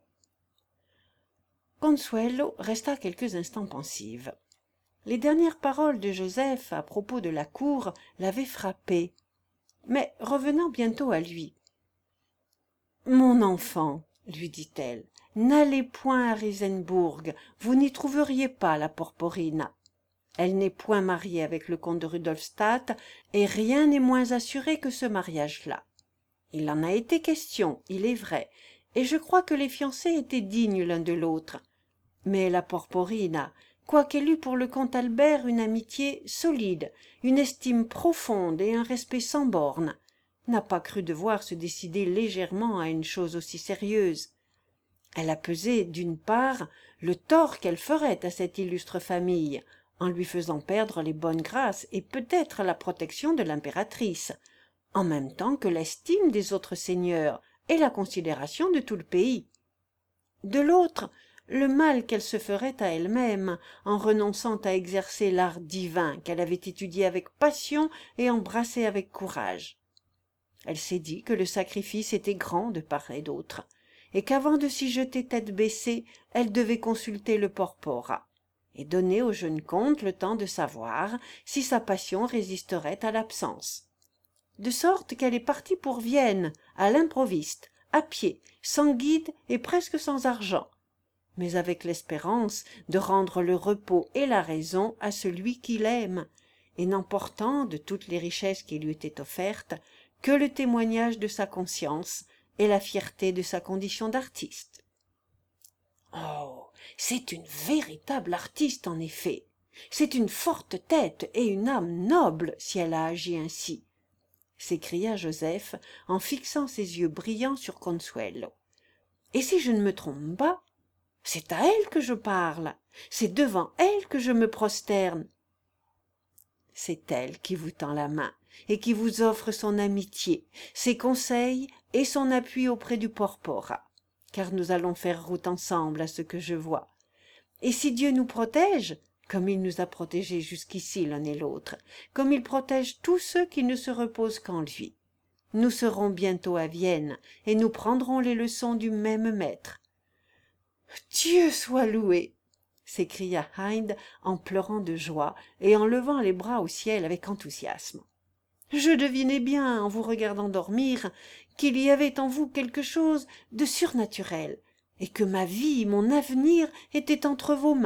Consuelo resta quelques instants pensive. Les dernières paroles de Joseph à propos de la cour l'avaient frappée, mais revenant bientôt à lui. « Mon enfant, lui dit-elle, n'allez point à Reisenbourg, vous n'y trouveriez pas la Porporina. Elle n'est point mariée avec le comte de Rudolstadt, et rien n'est moins assuré que ce mariage-là. Il en a été question, il est vrai, et je crois que les fiancés étaient dignes l'un de l'autre. Mais la Porporina, quoiqu'elle eût pour le comte Albert une amitié solide, une estime profonde et un respect sans bornes, n'a pas cru devoir se décider légèrement à une chose aussi sérieuse. Elle a pesé, d'une part, le tort qu'elle ferait à cette illustre famille, en lui faisant perdre les bonnes grâces et peut-être la protection de l'impératrice, en même temps que l'estime des autres seigneurs et la considération de tout le pays. De l'autre, le mal qu'elle se ferait à elle-même en renonçant à exercer l'art divin qu'elle avait étudié avec passion et embrassé avec courage. Elle s'est dit que le sacrifice était grand de part et d'autre, et qu'avant de s'y jeter tête baissée, elle devait consulter le Porpora, et donner au jeune comte le temps de savoir si sa passion résisterait à l'absence. De sorte qu'elle est partie pour Vienne, à l'improviste, à pied, sans guide et presque sans argent, mais avec l'espérance de rendre le repos et la raison à celui qui l'aime, et n'emportant de toutes les richesses qui lui étaient offertes que le témoignage de sa conscience et la fierté de sa condition d'artiste. Oh, c'est une véritable artiste en effet, c'est une forte tête et une âme noble si elle a agi ainsi, s'écria Joseph en fixant ses yeux brillants sur Consuelo. Et si je ne me trompe pas, c'est à elle que je parle, c'est devant elle que je me prosterne. C'est elle qui vous tend la main et qui vous offre son amitié, ses conseils et son appui auprès du Porpora, car nous allons faire route ensemble à ce que je vois. Et si Dieu nous protège, comme il nous a protégés jusqu'ici l'un et l'autre, comme il protège tous ceux qui ne se reposent qu'en lui, nous serons bientôt à Vienne et nous prendrons les leçons du même maître. « Dieu soit loué !» s'écria Hyde en pleurant de joie et en levant les bras au ciel avec enthousiasme. « Je devinais bien, en vous regardant dormir, qu'il y avait en vous quelque chose de surnaturel, et que ma vie, mon avenir étaient entre vos mains. »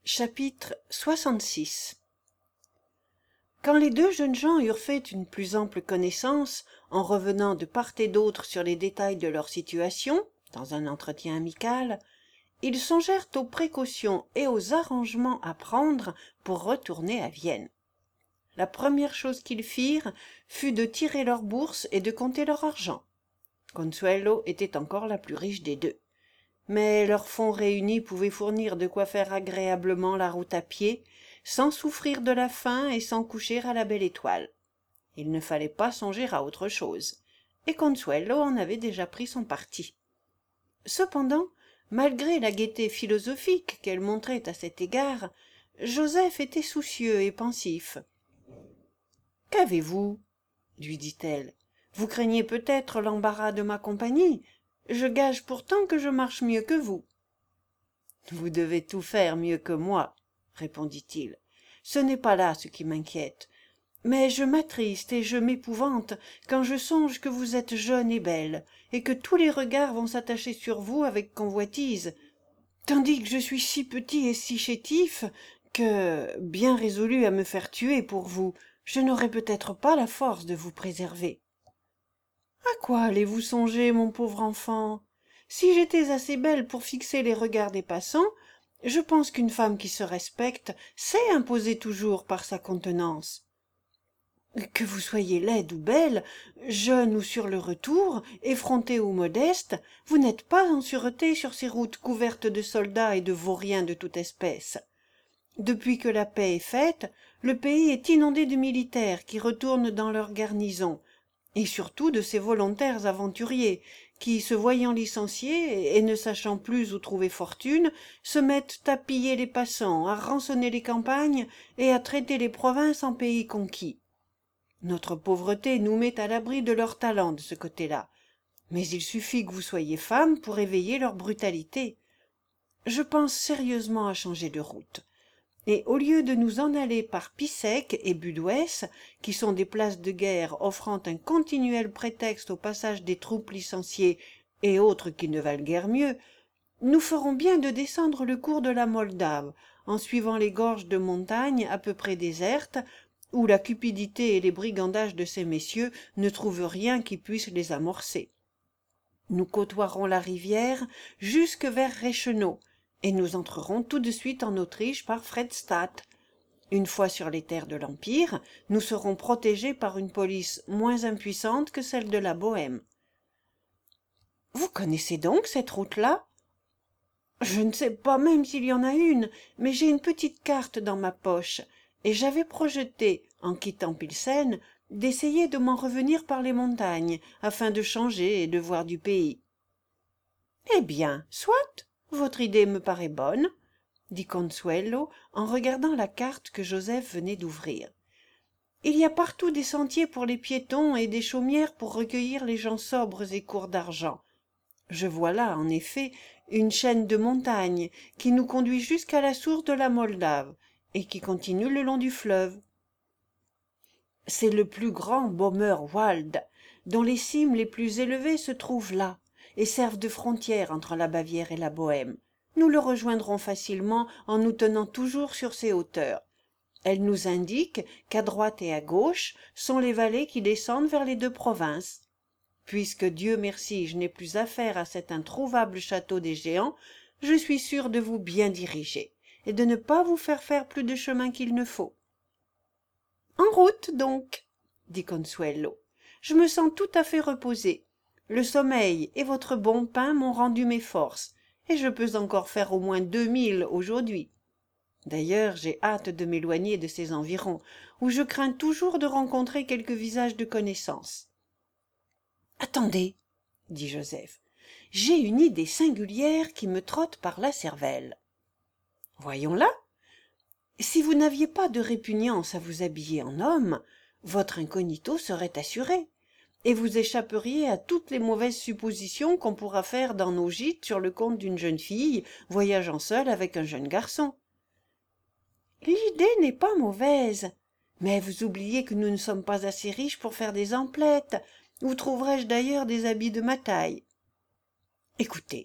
Chapitre 66. Quand les deux jeunes gens eurent fait une plus ample connaissance, en revenant de part et d'autre sur les détails de leur situation, dans un entretien amical, ils songèrent aux précautions et aux arrangements à prendre pour retourner à Vienne. La première chose qu'ils firent fut de tirer leur bourse et de compter leur argent. Consuelo était encore la plus riche des deux. Mais leurs fonds réunis pouvaient fournir de quoi faire agréablement la route à pied, sans souffrir de la faim et sans coucher à la belle étoile. Il ne fallait pas songer à autre chose, et Consuelo en avait déjà pris son parti. Cependant, malgré la gaieté philosophique qu'elle montrait à cet égard, Joseph était soucieux et pensif. « Qu'avez-vous » lui dit-elle. « Vous craignez peut-être l'embarras de ma compagnie. Je gage pourtant que je marche mieux que vous. »« Vous devez tout faire mieux que moi, » répondit-il. « Ce n'est pas là ce qui m'inquiète. Mais je m'attriste et je m'épouvante quand je songe que vous êtes jeune et belle, et que tous les regards vont s'attacher sur vous avec convoitise, tandis que je suis si petit et si chétif que, bien résolu à me faire tuer pour vous, je n'aurai peut-être pas la force de vous préserver. » « À quoi allez-vous songer, mon pauvre enfant? Si j'étais assez belle pour fixer les regards des passants, je pense qu'une femme qui se respecte sait imposer toujours par sa contenance. Que vous soyez laide ou belle, jeune ou sur le retour, effrontée ou modeste, vous n'êtes pas en sûreté sur ces routes couvertes de soldats et de vauriens de toute espèce. Depuis que la paix est faite, le pays est inondé de militaires qui retournent dans leurs garnisons, et surtout de ces volontaires aventuriers qui, se voyant licenciés et ne sachant plus où trouver fortune, se mettent à piller les passants, à rançonner les campagnes et à traiter les provinces en pays conquis. Notre pauvreté nous met à l'abri de leur talent de ce côté-là, mais il suffit que vous soyez femme pour éveiller leur brutalité. Je pense sérieusement à changer de route. Et au lieu de nous en aller par Pissec et Budouès, qui sont des places de guerre offrant un continuel prétexte au passage des troupes licenciées et autres qui ne valent guère mieux, nous ferons bien de descendre le cours de la Moldave, en suivant les gorges de montagnes à peu près désertes, où la cupidité et les brigandages de ces messieurs ne trouvent rien qui puisse les amorcer. Nous côtoierons la rivière jusque vers Reichenau, et nous entrerons tout de suite en Autriche par Fredstadt. Une fois sur les terres de l'Empire, nous serons protégés par une police moins impuissante que celle de la Bohême. Vous connaissez donc cette route-là? Je ne sais pas même s'il y en a une, mais j'ai une petite carte dans ma poche, et j'avais projeté, en quittant Pilsen, d'essayer de m'en revenir par les montagnes, afin de changer et de voir du pays. Eh bien, soit. Votre idée me paraît bonne, dit Consuelo en regardant la carte que Joseph venait d'ouvrir. Il y a partout des sentiers pour les piétons et des chaumières pour recueillir les gens sobres et courts d'argent. Je vois là, en effet, une chaîne de montagnes qui nous conduit jusqu'à la source de la Moldave et qui continue le long du fleuve. C'est le plus grand Böhmerwald, dont les cimes les plus élevées se trouvent là et servent de frontière entre la Bavière et la Bohême. Nous le rejoindrons facilement en nous tenant toujours sur ces hauteurs. Elle nous indique qu'à droite et à gauche sont les vallées qui descendent vers les deux provinces. Puisque, Dieu merci, je n'ai plus affaire à cet introuvable château des géants, je suis sûre de vous bien diriger et de ne pas vous faire plus de chemin qu'il ne faut. « En route, donc, » dit Consuelo. « Je me sens tout à fait reposée. Le sommeil et votre bon pain m'ont rendu mes forces, et je peux encore faire au moins 2000 aujourd'hui. D'ailleurs, j'ai hâte de m'éloigner de ces environs, où je crains toujours de rencontrer quelque visage de connaissance. »« Attendez, » dit Joseph, « j'ai une idée singulière qui me trotte par la cervelle. »« Voyons-la. Si vous n'aviez pas de répugnance à vous habiller en homme, votre incognito serait assuré, et vous échapperiez à toutes les mauvaises suppositions qu'on pourra faire dans nos gîtes sur le compte d'une jeune fille voyageant seule avec un jeune garçon. L'idée n'est pas mauvaise, mais vous oubliez que nous ne sommes pas assez riches pour faire des emplettes. Où trouverais-je d'ailleurs des habits de ma taille? Écoutez,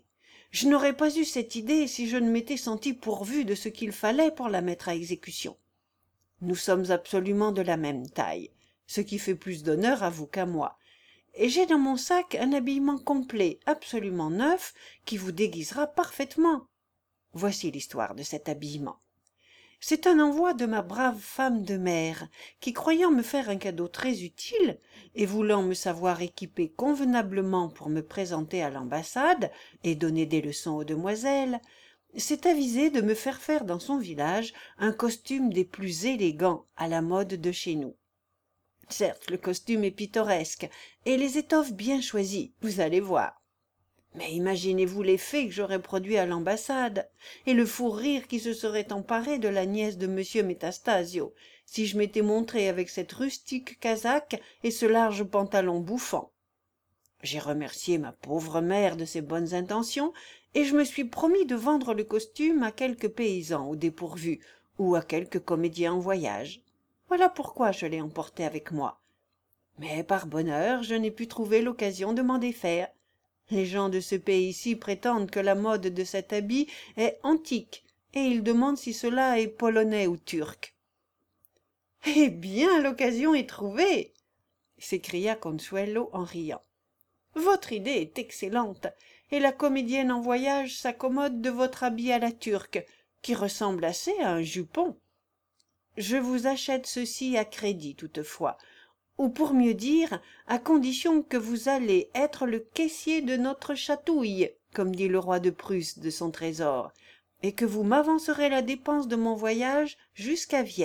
Je n'aurais pas eu cette idée si je ne m'étais senti pourvu de ce qu'il fallait pour la mettre à exécution. Nous sommes absolument de la même taille, ce qui fait plus d'honneur à vous qu'à moi, et j'ai dans mon sac un habillement complet, absolument neuf, qui vous déguisera parfaitement. Voici l'histoire de cet habillement. C'est un envoi de ma brave femme de mère, qui, croyant me faire un cadeau très utile, et voulant me savoir équipée convenablement pour me présenter à l'ambassade et donner des leçons aux demoiselles, s'est avisée de me faire dans son village un costume des plus élégants à la mode de chez nous. Certes, le costume est pittoresque, et les étoffes bien choisies, vous allez voir. Mais imaginez-vous l'effet que j'aurais produit à l'ambassade, et le fou rire qui se serait emparé de la nièce de monsieur Métastasio, si je m'étais montré avec cette rustique casaque et ce large pantalon bouffant. J'ai remercié ma pauvre mère de ses bonnes intentions, et je me suis promis de vendre le costume à quelques paysans au dépourvu, ou à quelques comédiens en voyage. Voilà pourquoi je l'ai emporté avec moi. Mais par bonheur, je n'ai pu trouver l'occasion de m'en défaire. Les gens de ce pays-ci prétendent que la mode de cet habit est antique, et ils demandent si cela est polonais ou turc. « Eh bien, l'occasion est trouvée !» s'écria Consuelo en riant. « Votre idée est excellente, et la comédienne en voyage s'accommode de votre habit à la turque, qui ressemble assez à un jupon. Je vous achète ceci à crédit toutefois, ou pour mieux dire, à condition que vous allez être le caissier de notre chatouille, comme dit le roi de Prusse de son trésor, et que vous m'avancerez la dépense de mon voyage jusqu'à Vienne. »«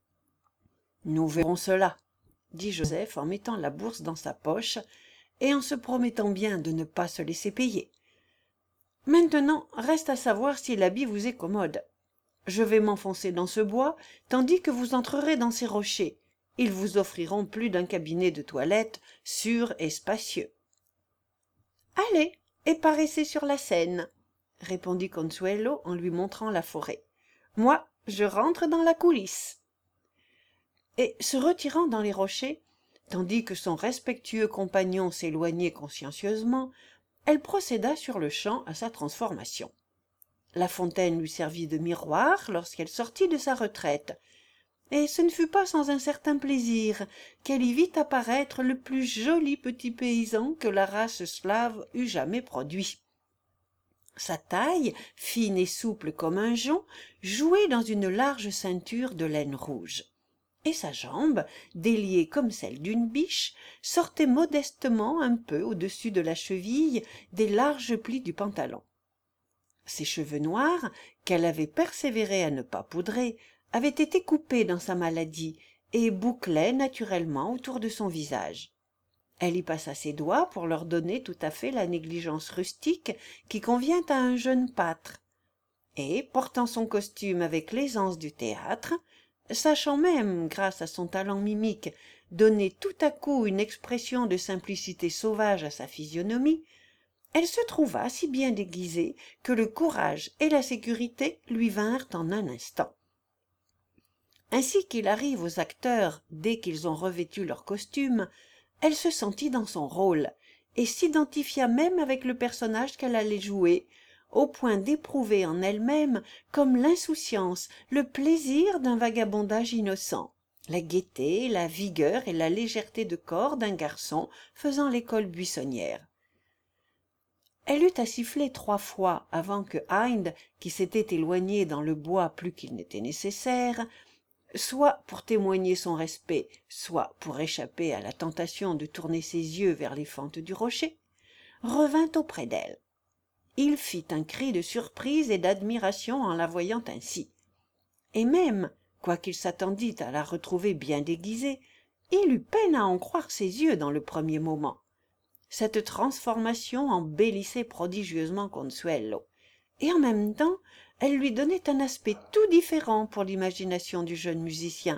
Nous verrons cela, » dit Joseph en mettant la bourse dans sa poche et en se promettant bien de ne pas se laisser payer. « Maintenant, reste à savoir si l'habit vous est commode. Je vais m'enfoncer dans ce bois, tandis que vous entrerez dans ces rochers. Ils vous offriront plus d'un cabinet de toilette sûr et spacieux. »« Allez, et paraissez sur la scène, » répondit Consuelo en lui montrant la forêt. « Moi, je rentre dans la coulisse. » Et se retirant dans les rochers, tandis que son respectueux compagnon s'éloignait consciencieusement, elle procéda sur-le-champ à sa transformation. La fontaine lui servit de miroir lorsqu'elle sortit de sa retraite, et ce ne fut pas sans un certain plaisir qu'elle y vit apparaître le plus joli petit paysan que la race slave eût jamais produit. Sa taille, fine et souple comme un jonc, jouait dans une large ceinture de laine rouge, et sa jambe, déliée comme celle d'une biche, sortait modestement un peu au-dessus de la cheville des larges plis du pantalon. Ses cheveux noirs, qu'elle avait persévéré à ne pas poudrer, avaient été coupés dans sa maladie et bouclaient naturellement autour de son visage. Elle y passa ses doigts pour leur donner tout à fait la négligence rustique qui convient à un jeune pâtre, et, portant son costume avec l'aisance du théâtre, sachant même, grâce à son talent mimique, donner tout à coup une expression de simplicité sauvage à sa physionomie, elle se trouva si bien déguisée que le courage et la sécurité lui vinrent en un instant. Ainsi qu'il arrive aux acteurs dès qu'ils ont revêtu leur costume, elle se sentit dans son rôle, et s'identifia même avec le personnage qu'elle allait jouer, au point d'éprouver en elle-même comme l'insouciance, le plaisir d'un vagabondage innocent, la gaieté, la vigueur et la légèreté de corps d'un garçon faisant l'école buissonnière. Elle eut à siffler 3 fois avant que Hind, qui s'était éloigné dans le bois plus qu'il n'était nécessaire, soit pour témoigner son respect, soit pour échapper à la tentation de tourner ses yeux vers les fentes du rocher, revint auprès d'elle. Il fit un cri de surprise et d'admiration en la voyant ainsi, et même, quoiqu'il s'attendît à la retrouver bien déguisée, il eut peine à en croire ses yeux dans le premier moment. Cette transformation embellissait prodigieusement Consuelo, et en même temps elle lui donnait un aspect tout différent pour l'imagination du jeune musicien.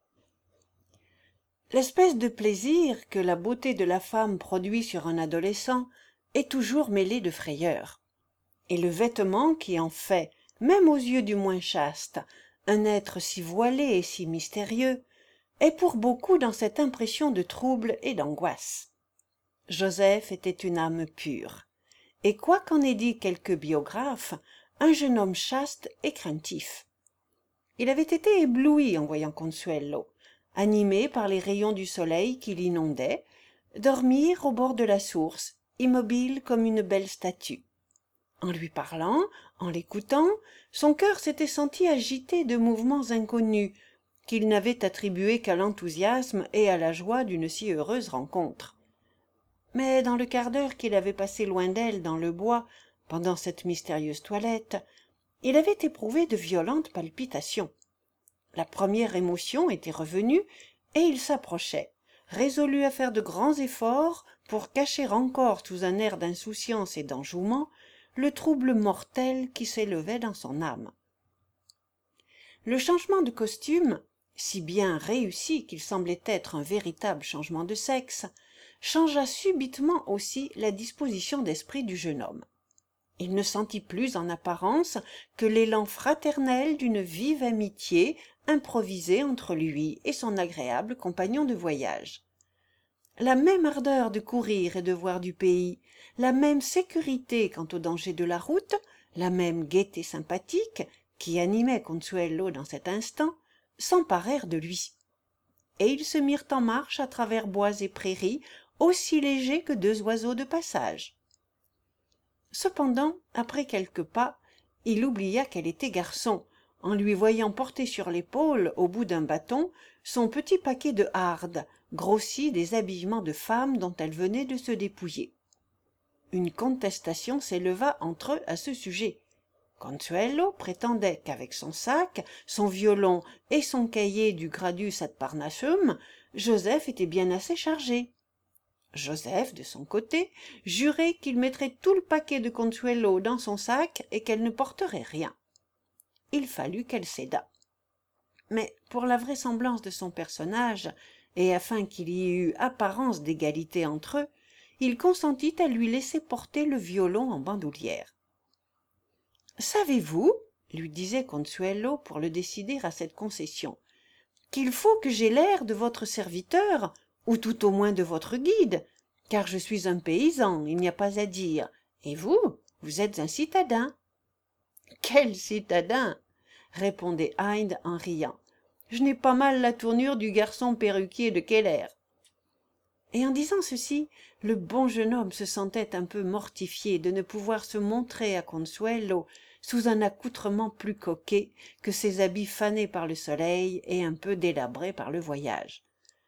L'espèce de plaisir que la beauté de la femme produit sur un adolescent est toujours mêlé de frayeur, et le vêtement qui en fait, même aux yeux du moins chaste, un être si voilé et si mystérieux, est pour beaucoup dans cette impression de trouble et d'angoisse. Joseph était une âme pure, et quoi qu'en aient dit quelques biographes, un jeune homme chaste et craintif. Il avait été ébloui en voyant Consuelo, animé par les rayons du soleil qui l'inondaient, dormir au bord de la source, immobile comme une belle statue. En lui parlant, en l'écoutant, son cœur s'était senti agité de mouvements inconnus, qu'il n'avait attribués qu'à l'enthousiasme et à la joie d'une si heureuse rencontre. Mais dans le quart d'heure qu'il avait passé loin d'elle dans le bois, pendant cette mystérieuse toilette, il avait éprouvé de violentes palpitations. La première émotion était revenue, et il s'approchait, résolu à faire de grands efforts pour cacher encore sous un air d'insouciance et d'enjouement le trouble mortel qui s'élevait dans son âme. Le changement de costume, si bien réussi qu'il semblait être un véritable changement de sexe, changea subitement aussi la disposition d'esprit du jeune homme. Il ne sentit plus en apparence que l'élan fraternel d'une vive amitié improvisée entre lui et son agréable compagnon de voyage. La même ardeur de courir et de voir du pays, la même sécurité quant aux dangers de la route, la même gaieté sympathique qui animait Consuelo dans cet instant, s'emparèrent de lui. Et ils se mirent en marche à travers bois et prairies, aussi légers que deux oiseaux de passage. Cependant, après quelques pas, il oublia qu'elle était garçon, en lui voyant porter sur l'épaule, au bout d'un bâton, son petit paquet de hardes, grossi des habillements de femme dont elle venait de se dépouiller. Une contestation s'éleva entre eux à ce sujet. Consuelo prétendait qu'avec son sac, son violon et son cahier du Gradus ad Parnassum, Joseph était bien assez chargé. Joseph, de son côté, jurait qu'il mettrait tout le paquet de Consuelo dans son sac et qu'elle ne porterait rien. Il fallut qu'elle cédât. Mais pour la vraisemblance de son personnage, et afin qu'il y eût apparence d'égalité entre eux, il consentit à lui laisser porter le violon en bandoulière. « Savez-vous, lui disait Consuelo pour le décider à cette concession, qu'il faut que j'aie l'air de votre serviteur, ou tout au moins de votre guide, car je suis un paysan, il n'y a pas à dire, et vous, vous êtes un citadin. »« Quel citadin !» répondait Hind en riant. « Je n'ai pas mal la tournure du garçon perruquier de Keller. » Et en disant ceci, le bon jeune homme se sentait un peu mortifié de ne pouvoir se montrer à Consuelo sous un accoutrement plus coquet que ses habits fanés par le soleil et un peu délabrés par le voyage.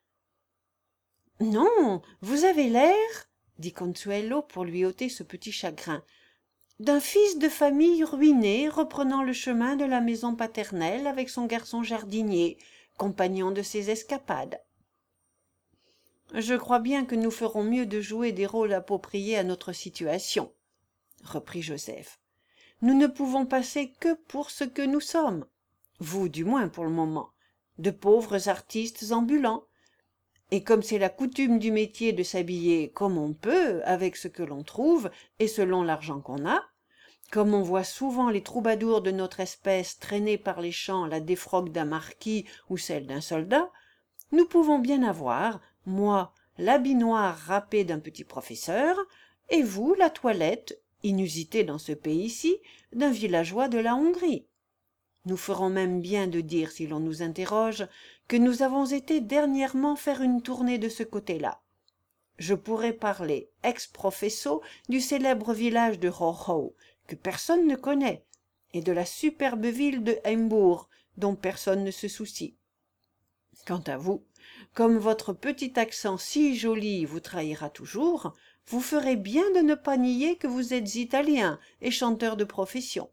« Non, vous avez l'air, dit Consuelo pour lui ôter ce petit chagrin, d'un fils de famille ruiné reprenant le chemin de la maison paternelle avec son garçon jardinier, compagnon de ses escapades. »« Je crois bien que nous ferons mieux de jouer des rôles appropriés à notre situation, » reprit Joseph. « Nous ne pouvons passer que pour ce que nous sommes, vous du moins pour le moment, de pauvres artistes ambulants. Et comme c'est la coutume du métier de s'habiller comme on peut, avec ce que l'on trouve et selon l'argent qu'on a, comme on voit souvent les troubadours de notre espèce traîner par les champs la défroque d'un marquis ou celle d'un soldat, nous pouvons bien avoir, moi, l'habit noir râpé d'un petit professeur, et vous, la toilette, inusitée dans ce pays-ci, d'un villageois de la Hongrie. Nous ferons même bien de dire, si l'on nous interroge, que nous avons été dernièrement faire une tournée de ce côté-là. Je pourrais parler ex professo du célèbre village de Rohow, que personne ne connaît, et de la superbe ville de Heimbourg, dont personne ne se soucie. Quant à vous, comme votre petit accent si joli vous trahira toujours, vous ferez bien de ne pas nier que vous êtes italien et chanteur de profession.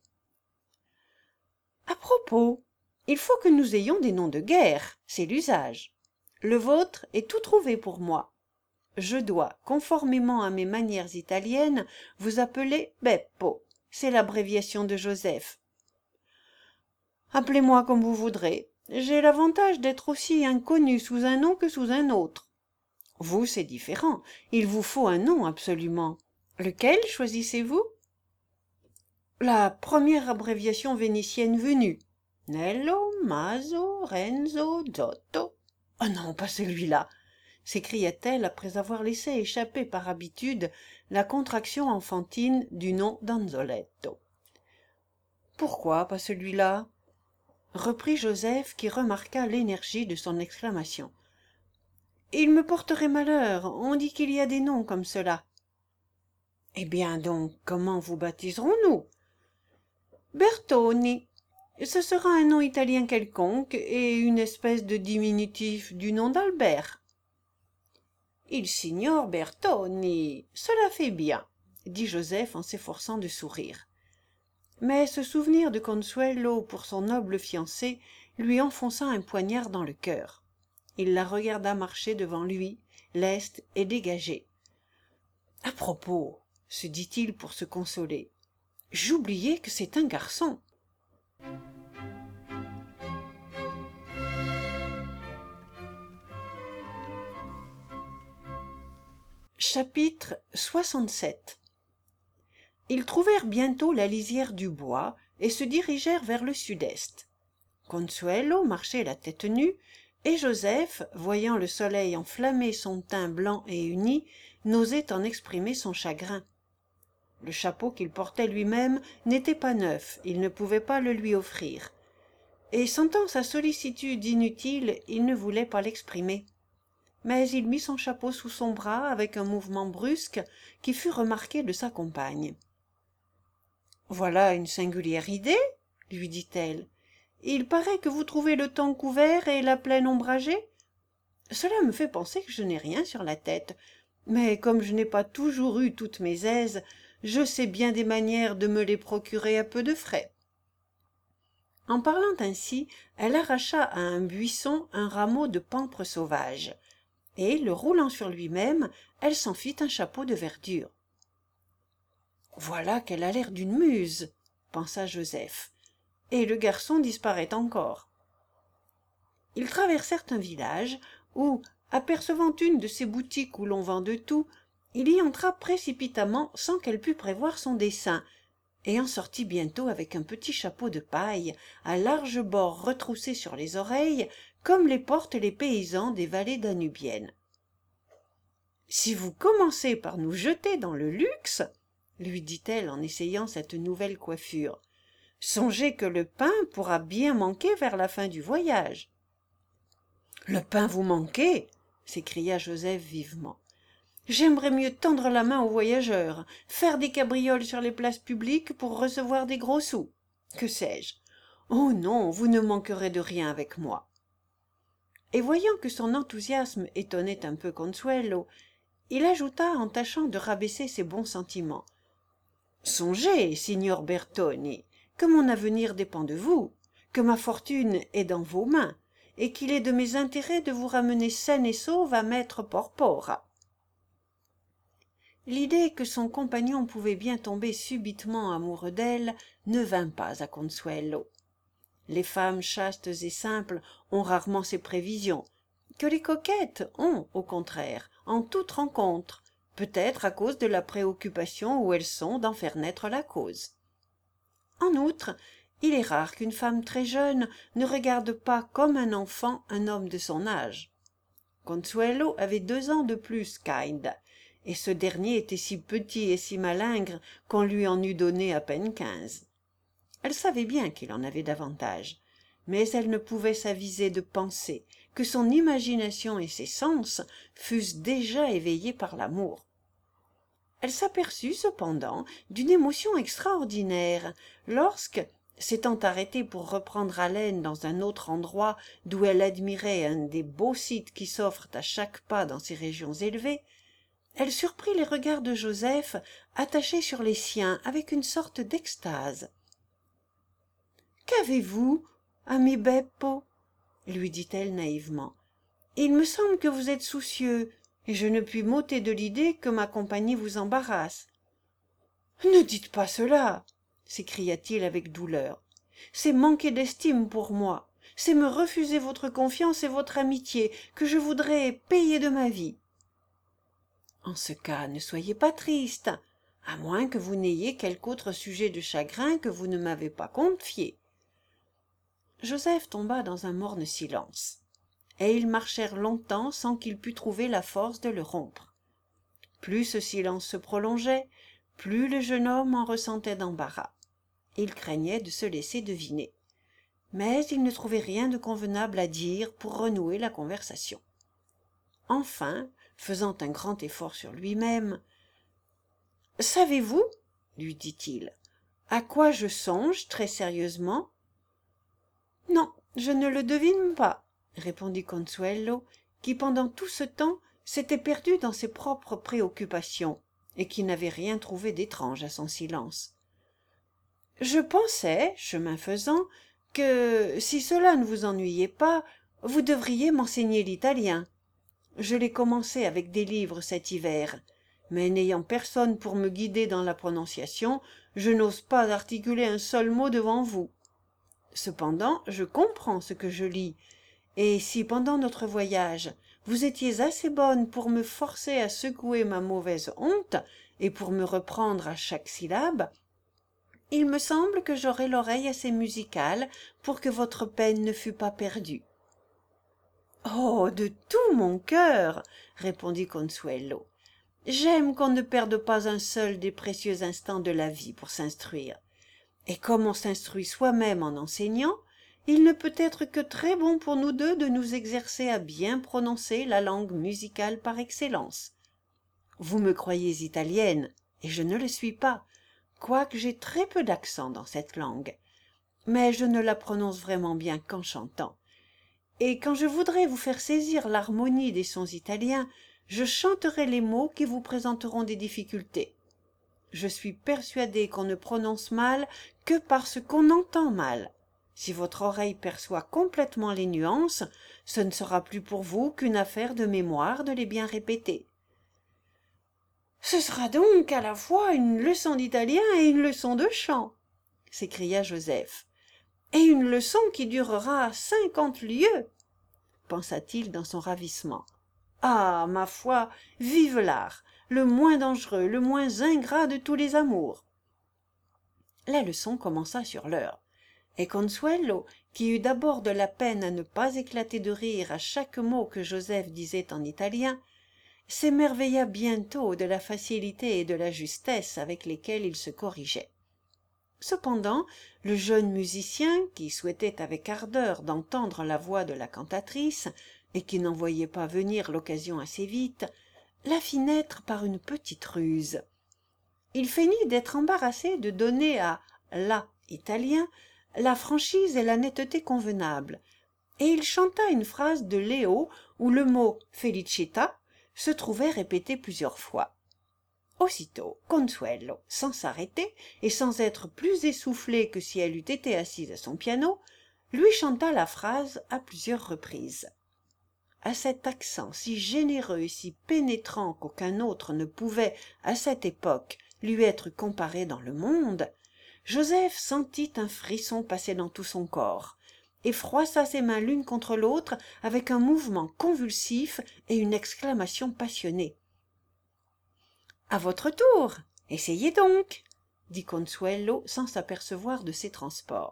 À propos, il faut que nous ayons des noms de guerre, c'est l'usage. Le vôtre est tout trouvé pour moi. Je dois, conformément à mes manières italiennes, vous appeler Beppo, c'est l'abréviation de Joseph. Appelez-moi comme vous voudrez, j'ai l'avantage d'être aussi inconnu sous un nom que sous un autre. Vous, c'est différent, il vous faut un nom absolument. Lequel choisissez-vous? La première abréviation vénitienne venue. Nello, Maso, Renzo, Zotto. Oh non, pas celui-là. s'écria-t-elle après avoir laissé échapper par habitude la contraction enfantine du nom d'Anzoletto. Pourquoi pas celui-là? Reprit Joseph, qui remarqua l'énergie de son exclamation. Il me porterait malheur, on dit qu'il y a des noms comme cela. Eh bien donc, comment vous baptiserons-nous? Bertoni. Ce sera un nom italien quelconque et une espèce de diminutif du nom d'Albert. Il signor Bertoni, cela fait bien, dit Joseph en s'efforçant de sourire. Mais ce souvenir de Consuelo pour son noble fiancé lui enfonça un poignard dans le cœur. Il la regarda marcher devant lui, leste et dégagée. « À propos, se dit-il pour se consoler, j'oubliais que c'est un garçon. » Chapitre 67. Ils trouvèrent bientôt la lisière du bois et se dirigèrent vers le sud-est. Consuelo marchait la tête nue, et Joseph, voyant le soleil enflammer son teint blanc et uni, n'osait en exprimer son chagrin. Le chapeau qu'il portait lui-même n'était pas neuf, il ne pouvait pas le lui offrir. Et sentant sa sollicitude inutile, il ne voulait pas l'exprimer. Mais il mit son chapeau sous son bras avec un mouvement brusque qui fut remarqué de sa compagne. « Voilà une singulière idée, » lui dit-elle. « Il paraît que vous trouvez le temps couvert et la plaine ombragée. Cela me fait penser que je n'ai rien sur la tête, mais comme je n'ai pas toujours eu toutes mes aises, je sais bien des manières de me les procurer à peu de frais. » En parlant ainsi, elle arracha à un buisson un rameau de pampre sauvage, et, le roulant sur lui-même, elle s'en fit un chapeau de verdure. « Voilà qu'elle a l'air d'une muse, » pensa Joseph, et le garçon disparaît encore. Ils traversèrent un village où, apercevant une de ces boutiques où l'on vend de tout, il y entra précipitamment sans qu'elle pût prévoir son dessein, et en sortit bientôt avec un petit chapeau de paille, à larges bords retroussés sur les oreilles, comme les portent les paysans des vallées danubiennes. « Si vous commencez par nous jeter dans le luxe, lui dit-elle en essayant cette nouvelle coiffure, songez que le pain pourra bien manquer vers la fin du voyage. »« Le pain vous manquez ?» s'écria Joseph vivement. « J'aimerais mieux tendre la main aux voyageurs, faire des cabrioles sur les places publiques pour recevoir des gros sous. Que sais-je? Oh non, vous ne manquerez de rien avec moi. » Et voyant que son enthousiasme étonnait un peu Consuelo, il ajouta en tâchant de rabaisser ses bons sentiments. « Songez, signor Bertoni, que mon avenir dépend de vous, que ma fortune est dans vos mains, et qu'il est de mes intérêts de vous ramener saine et sauve à maître Porpora. » L'idée que son compagnon pouvait bien tomber subitement amoureux d'elle ne vint pas à Consuelo. Les femmes chastes et simples ont rarement ces prévisions, que les coquettes ont, au contraire, en toute rencontre, peut-être à cause de la préoccupation où elles sont d'en faire naître la cause. En outre, il est rare qu'une femme très jeune ne regarde pas comme un enfant un homme de son âge. Consuelo avait 2 ans de plus qu'Hyde, et ce dernier était si petit et si malingre qu'on lui en eût donné à peine 15. Elle savait bien qu'il en avait davantage, mais elle ne pouvait s'aviser de penser que son imagination et ses sens fussent déjà éveillés par l'amour. Elle s'aperçut cependant d'une émotion extraordinaire lorsque, s'étant arrêtée pour reprendre haleine dans un autre endroit d'où elle admirait un des beaux sites qui s'offrent à chaque pas dans ces régions élevées, elle surprit les regards de Joseph attachés sur les siens avec une sorte d'extase. « Qu'avez-vous, ami Beppo ?» lui dit-elle naïvement. « Il me semble que vous êtes soucieux, et je ne puis m'ôter de l'idée que ma compagnie vous embarrasse. »« Ne dites pas cela !» s'écria-t-il avec douleur. « C'est manquer d'estime pour moi, c'est me refuser votre confiance et votre amitié que je voudrais payer de ma vie. » « En ce cas, ne soyez pas triste, à moins que vous n'ayez quelque autre sujet de chagrin que vous ne m'avez pas confié. » Joseph tomba dans un morne silence. et ils marchèrent longtemps sans qu'il pût trouver la force de le rompre. Plus ce silence se prolongeait, plus le jeune homme en ressentait d'embarras. Il craignait de se laisser deviner. Mais il ne trouvait rien de convenable à dire pour renouer la conversation. Enfin, faisant un grand effort sur lui-même, « Savez-vous, lui dit-il, à quoi je songe très sérieusement ?»« Non, je ne le devine pas, » répondit Consuelo, qui pendant tout ce temps s'était perdu dans ses propres préoccupations et qui n'avait rien trouvé d'étrange à son silence. « Je pensais, chemin faisant, que, si cela ne vous ennuyait pas, vous devriez m'enseigner l'italien. Je l'ai commencé avec des livres cet hiver, mais n'ayant personne pour me guider dans la prononciation, je n'ose pas articuler un seul mot devant vous. Cependant, je comprends ce que je lis, et si pendant notre voyage vous étiez assez bonne pour me forcer à secouer ma mauvaise honte et pour me reprendre à chaque syllabe, il me semble que j'aurais l'oreille assez musicale pour que votre peine ne fût pas perdue. »« Oh, de tout mon cœur, » répondit Consuelo. « J'aime qu'on ne perde pas un seul des précieux instants de la vie pour s'instruire. Et comme on s'instruit soi-même en enseignant, il ne peut être que très bon pour nous deux de nous exercer à bien prononcer la langue musicale par excellence. Vous me croyez italienne, et je ne le suis pas, quoique j'ai très peu d'accent dans cette langue, mais je ne la prononce vraiment bien qu'en chantant. Et quand je voudrais vous faire saisir l'harmonie des sons italiens, je chanterai les mots qui vous présenteront des difficultés. Je suis persuadée qu'on ne prononce mal que parce qu'on entend mal. Si votre oreille perçoit complètement les nuances, ce ne sera plus pour vous qu'une affaire de mémoire de les bien répéter. »« Ce sera donc à la fois une leçon d'italien et une leçon de chant, » s'écria Joseph. « Et une leçon qui durera 50 lieues, » pensa-t-il dans son ravissement. « Ah, ma foi, vive l'art, le moins dangereux, le moins ingrat de tous les amours. » La leçon commença sur l'heure, et Consuelo, qui eut d'abord de la peine à ne pas éclater de rire à chaque mot que Joseph disait en italien, s'émerveilla bientôt de la facilité et de la justesse avec lesquelles il se corrigeait. Cependant, le jeune musicien, qui souhaitait avec ardeur d'entendre la voix de la cantatrice, et qui n'en voyait pas venir l'occasion assez vite, la fit naître par une petite ruse. Il feignit d'être embarrassé de donner à « la » italien la franchise et la netteté convenables, et il chanta une phrase de Léo où le mot « felicita » se trouvait répété plusieurs fois. Aussitôt, Consuelo, sans s'arrêter et sans être plus essoufflée que si elle eût été assise à son piano, lui chanta la phrase à plusieurs reprises. À cet accent si généreux et si pénétrant qu'aucun autre ne pouvait, à cette époque, lui être comparé dans le monde, Joseph sentit un frisson passer dans tout son corps, et froissa ses mains l'une contre l'autre avec un mouvement convulsif et une exclamation passionnée. « À votre tour, essayez donc, » dit Consuelo sans s'apercevoir de ses transports.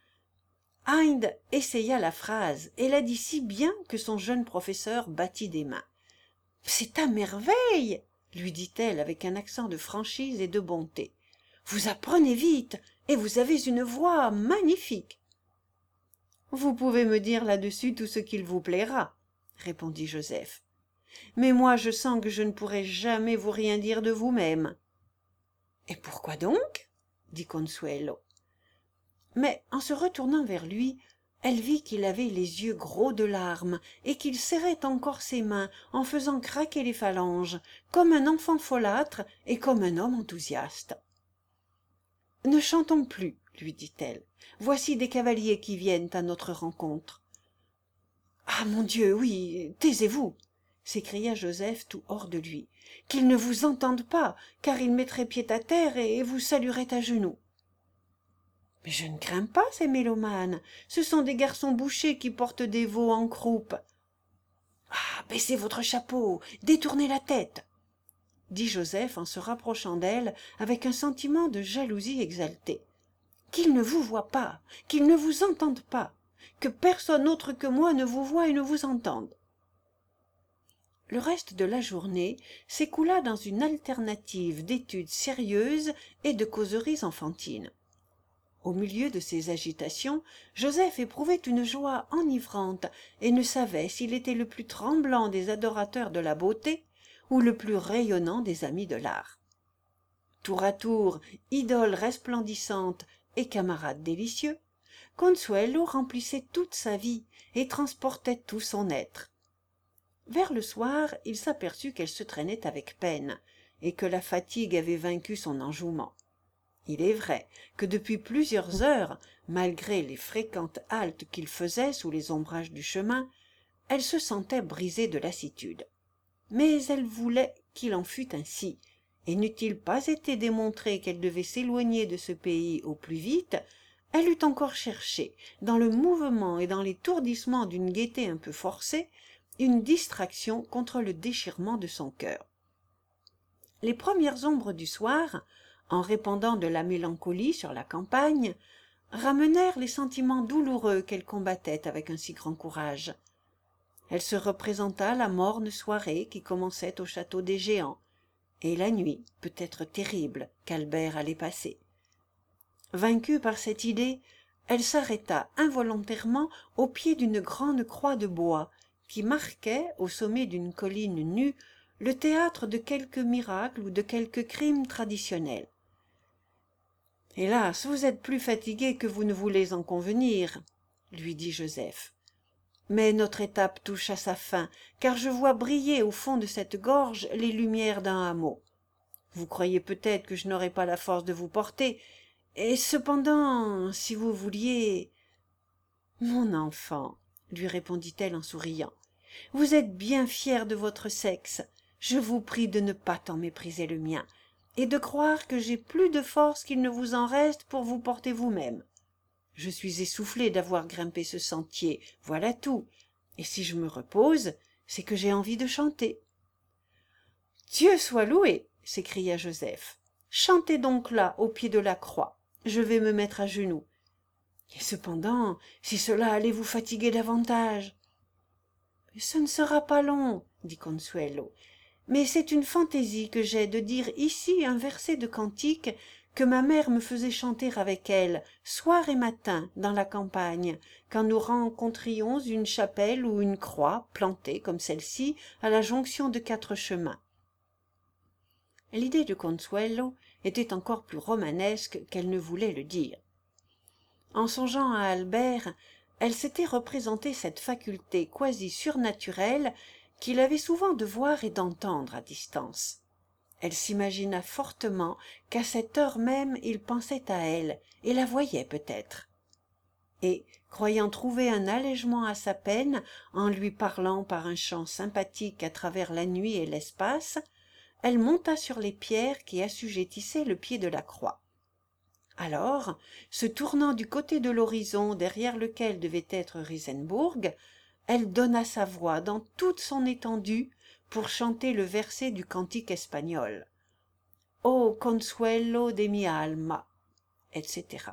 Hind essaya la phrase et la dit si bien que son jeune professeur battit des mains. « C'est à merveille, » lui dit-elle avec un accent de franchise et de bonté. « Vous apprenez vite et vous avez une voix magnifique. »« Vous pouvez me dire là-dessus tout ce qu'il vous plaira, » répondit Joseph. « Mais moi je sens que je ne pourrai jamais vous rien dire de vous-même. »« Et pourquoi donc ?» dit Consuelo. Mais en se retournant vers lui, elle vit qu'il avait les yeux gros de larmes et qu'il serrait encore ses mains en faisant craquer les phalanges, comme un enfant folâtre et comme un homme enthousiaste. « Ne chantons plus, » lui dit-elle. « Voici des cavaliers qui viennent à notre rencontre. »« Ah, mon Dieu, oui, taisez-vous !» s'écria Joseph tout hors de lui. « Qu'ils ne vous entendent pas, car ils mettraient pied à terre et vous salueraient à genoux. » « Mais je ne crains pas ces mélomanes, ce sont des garçons bouchers qui portent des veaux en croupe. »« Ah, baissez votre chapeau, détournez la tête !» dit Joseph en se rapprochant d'elle avec un sentiment de jalousie exaltée. « Qu'ils ne vous voient pas, qu'ils ne vous entendent pas. que personne autre que moi ne vous voie et ne vous entende. » Le reste de la journée s'écoula dans une alternative d'études sérieuses et de causeries enfantines. Au milieu de ces agitations, Joseph éprouvait une joie enivrante et ne savait s'il était le plus tremblant des adorateurs de la beauté ou le plus rayonnant des amis de l'art. Tour à tour, idole resplendissante et camarade délicieux, Consuelo remplissait toute sa vie et transportait tout son être. Vers le soir, il s'aperçut qu'elle se traînait avec peine et que la fatigue avait vaincu son enjouement. Il est vrai que depuis plusieurs heures, malgré les fréquentes haltes qu'il faisait sous les ombrages du chemin, elle se sentait brisée de lassitude. Mais elle voulait qu'il en fût ainsi, et n'eût-il pas été démontré qu'elle devait s'éloigner de ce pays au plus vite, elle eût encore cherché, dans le mouvement et dans l'étourdissement d'une gaieté un peu forcée, une distraction contre le déchirement de son cœur. Les premières ombres du soir, en répandant de la mélancolie sur la campagne, ramenèrent les sentiments douloureux qu'elle combattait avec un si grand courage. Elle se représenta la morne soirée qui commençait au château des Géants, et la nuit, peut-être terrible, qu'Albert allait passer. Vaincue par cette idée, elle s'arrêta involontairement au pied d'une grande croix de bois qui marquait, au sommet d'une colline nue, le théâtre de quelque miracle ou de quelque crime traditionnel. « Hélas, vous êtes plus fatigué que vous ne voulez en convenir, » lui dit Joseph. « Mais notre étape touche à sa fin, car je vois briller au fond de cette gorge les lumières d'un hameau. Vous croyez peut-être que je n'aurai pas la force de vous porter, et cependant, si vous vouliez... » « Mon enfant, » lui répondit-elle en souriant, « vous êtes bien fier de votre sexe. Je vous prie de ne pas tant mépriser le mien, et de croire que j'ai plus de force qu'il ne vous en reste pour vous porter vous-même. Je suis essoufflé d'avoir grimpé ce sentier, voilà tout, et si je me repose, c'est que j'ai envie de chanter. »« Dieu soit loué !» s'écria Joseph. « Chantez donc là, au pied de la croix. Je vais me mettre à genoux. Et cependant, si cela allait vous fatiguer davantage... »« Ce ne sera pas long, » dit Consuelo, « mais c'est une fantaisie que j'ai de dire ici un verset de cantique que ma mère me faisait chanter avec elle, soir et matin, dans la campagne, quand nous rencontrions une chapelle ou une croix plantée comme celle-ci à la jonction de 4 chemins. » L'idée de Consuelo était encore plus romanesque qu'elle ne voulait le dire. En songeant à Albert, elle s'était représenté cette faculté quasi surnaturelle qu'il avait souvent de voir et d'entendre à distance. Elle s'imagina fortement qu'à cette heure même il pensait à elle et la voyait peut-être. Et, croyant trouver un allègement à sa peine en lui parlant par un chant sympathique à travers la nuit et l'espace, elle monta sur les pierres qui assujettissaient le pied de la croix. Alors, se tournant du côté de l'horizon derrière lequel devait être Risenbourg, elle donna sa voix dans toute son étendue pour chanter le verset du cantique espagnol. « O consuelo de mi alma », etc.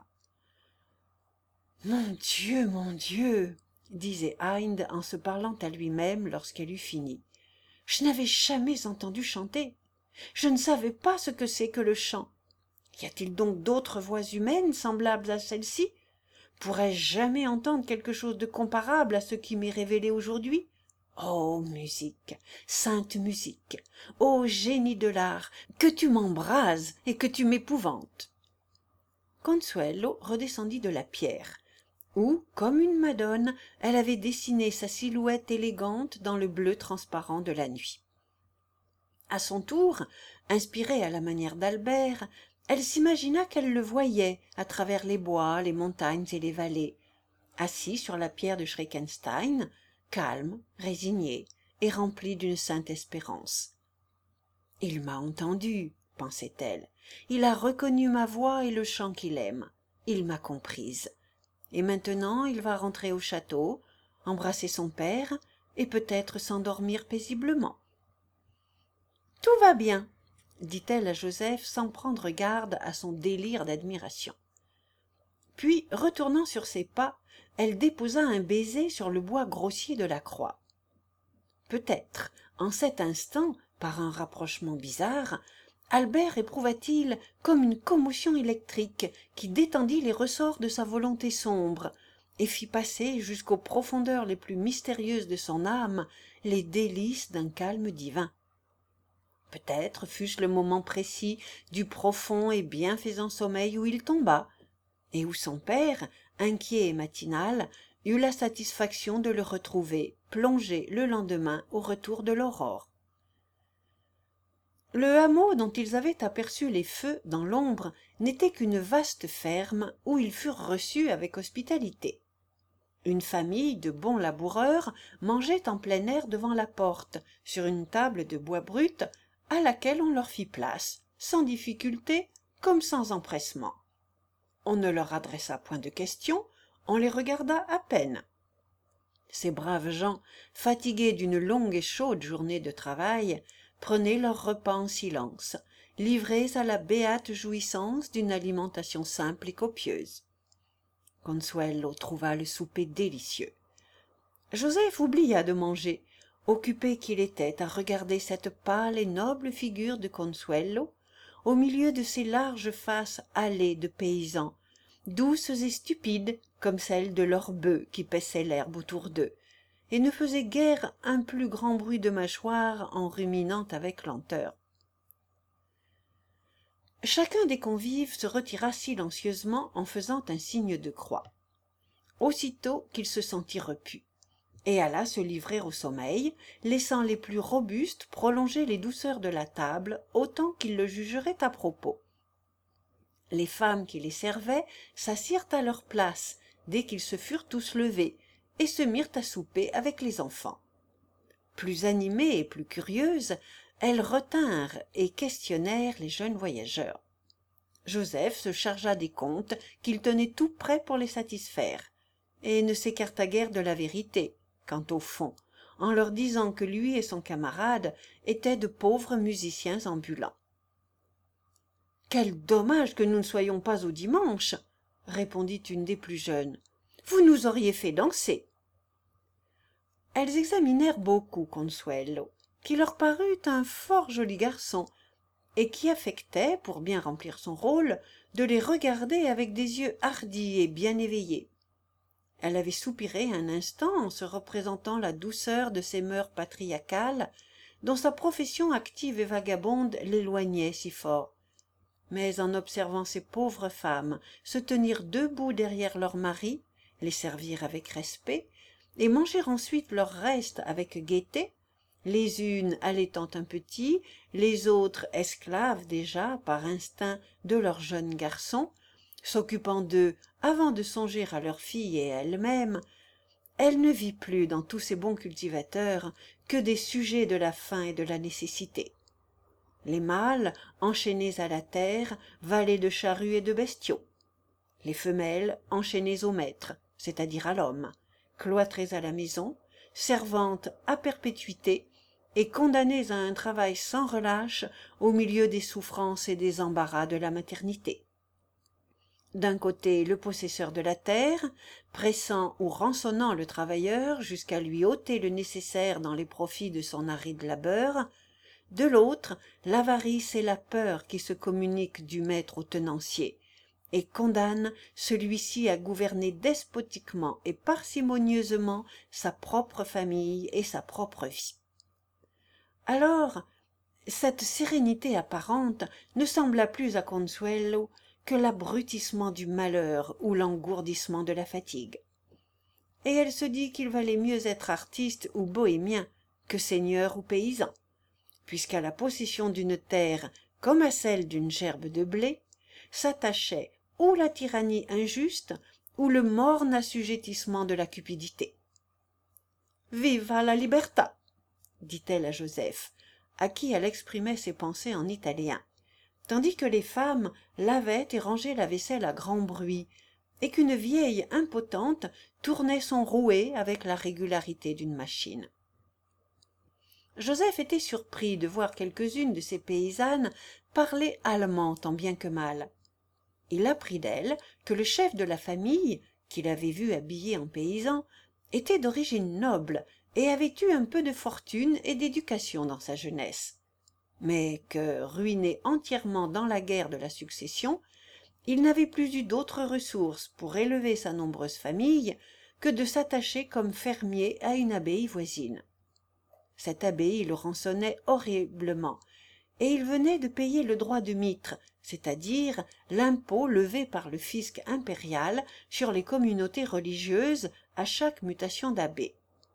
« Mon Dieu !» disait Hind en se parlant à lui-même lorsqu'elle eut fini. « Je n'avais jamais entendu chanter. Je ne savais pas ce que c'est que le chant. Y a-t-il donc d'autres voix humaines semblables à celle-ci? Pourrais-je jamais entendre quelque chose de comparable à ce qui m'est révélé aujourd'hui? Ô musique, sainte musique, ô génie de l'art, que tu m'embrases et que tu m'épouvantes !» Consuelo redescendit de la pierre, où, comme une madone, elle avait dessiné sa silhouette élégante dans le bleu transparent de la nuit. À son tour, inspirée à la manière d'Albert, elle s'imagina qu'elle le voyait à travers les bois, les montagnes et les vallées, assis sur la pierre de Schreckenstein, calme, résigné et rempli d'une sainte espérance. « Il m'a entendue, pensait-elle, il a reconnu ma voix et le chant qu'il aime, il m'a comprise. Et maintenant il va rentrer au château, embrasser son père et peut-être s'endormir paisiblement. « Tout va bien, » dit-elle à Joseph sans prendre garde à son délire d'admiration. puis, retournant sur ses pas, elle déposa un baiser sur le bois grossier de la croix. Peut-être, en cet instant, par un rapprochement bizarre, Albert éprouva-t-il comme une commotion électrique qui détendit les ressorts de sa volonté sombre et fit passer jusqu'aux profondeurs les plus mystérieuses de son âme les délices d'un calme divin. Peut-être fut-ce le moment précis du profond et bienfaisant sommeil où il tomba, et où son père, inquiet et matinal, eut la satisfaction de le retrouver plongé le lendemain au retour de l'aurore. Le hameau dont ils avaient aperçu les feux dans l'ombre n'était qu'une vaste ferme où ils furent reçus avec hospitalité. Une famille de bons laboureurs mangeait en plein air devant la porte, sur une table de bois brut, à laquelle on leur fit place, sans difficulté comme sans empressement. On ne leur adressa point de questions, on les regarda à peine. Ces braves gens, fatigués d'une longue et chaude journée de travail, prenaient leur repas en silence, livrés à la béate jouissance d'une alimentation simple et copieuse. Consuelo trouva le souper délicieux. Joseph oublia de manger, occupé qu'il était à regarder cette pâle et noble figure de Consuelo, au milieu de ces larges faces hâlées de paysans, douces et stupides comme celles de leurs bœufs qui paissaient l'herbe autour d'eux, et ne faisaient guère un plus grand bruit de mâchoire en ruminant avec lenteur. Chacun des convives se retira silencieusement en faisant un signe de croix, aussitôt qu'il se sentit repu, et alla se livrer au sommeil, laissant les plus robustes prolonger les douceurs de la table autant qu'ils le jugeraient à propos. Les femmes qui les servaient s'assirent à leur place dès qu'ils se furent tous levés et se mirent à souper avec les enfants. Plus animées et plus curieuses, elles retinrent et questionnèrent les jeunes voyageurs. Joseph se chargea des comptes qu'il tenait tout prêts pour les satisfaire, et ne s'écarta guère de la vérité, quant au fond, en leur disant que lui et son camarade étaient de pauvres musiciens ambulants. « Quel dommage que nous ne soyons pas au dimanche !» répondit une des plus jeunes. « Vous nous auriez fait danser. » Elles examinèrent beaucoup Consuelo, qui leur parut un fort joli garçon, et qui affectait, pour bien remplir son rôle, de les regarder avec des yeux hardis et bien éveillés. Elle avait soupiré un instant en se représentant la douceur de ces mœurs patriarcales, dont sa profession active et vagabonde l'éloignait si fort. Mais en observant ces pauvres femmes se tenir debout derrière leurs maris, les servir avec respect, et manger ensuite leur reste avec gaieté, les unes allaitant un petit, les autres esclaves déjà par instinct de leurs jeunes garçons, s'occupant d'eux avant de songer à leurs filles et elles-mêmes, elle ne vit plus dans tous ces bons cultivateurs que des sujets de la faim et de la nécessité. Les mâles, enchaînés à la terre, valaient de charrues et de bestiaux. Les femelles, enchaînées au maître, c'est-à-dire à l'homme, cloîtrées à la maison, servantes à perpétuité et condamnées à un travail sans relâche au milieu des souffrances et des embarras de la maternité. D'un côté le possesseur de la terre, pressant ou rançonnant le travailleur jusqu'à lui ôter le nécessaire dans les profits de son aride labeur, de l'autre l'avarice et la peur qui se communiquent du maître au tenancier, et condamnent celui-ci à gouverner despotiquement et parcimonieusement sa propre famille et sa propre vie. Alors, cette sérénité apparente ne sembla plus à Consuelo que l'abrutissement du malheur ou l'engourdissement de la fatigue. Et elle se dit qu'il valait mieux être artiste ou bohémien que seigneur ou paysan, puisqu'à la possession d'une terre comme à celle d'une gerbe de blé s'attachait ou la tyrannie injuste ou le morne assujettissement de la cupidité. « Viva la libertà !» dit-elle à Joseph, à qui elle exprimait ses pensées en italien, tandis que les femmes lavaient et rangeaient la vaisselle à grand bruit, et qu'une vieille impotente tournait son rouet avec la régularité d'une machine. Joseph était surpris de voir quelques-unes de ces paysannes parler allemand tant bien que mal. Il apprit d'elle que le chef de la famille, qu'il avait vu habillé en paysan, était d'origine noble et avait eu un peu de fortune et d'éducation dans sa jeunesse, mais que, ruiné entièrement dans la guerre de la succession, il n'avait plus eu d'autres ressources pour élever sa nombreuse famille que de s'attacher comme fermier à une abbaye voisine. Cette abbaye le rançonnait horriblement, et il venait de payer le droit de mitre, c'est-à-dire l'impôt levé par le fisc impérial sur les communautés religieuses à chaque mutation d'abbé.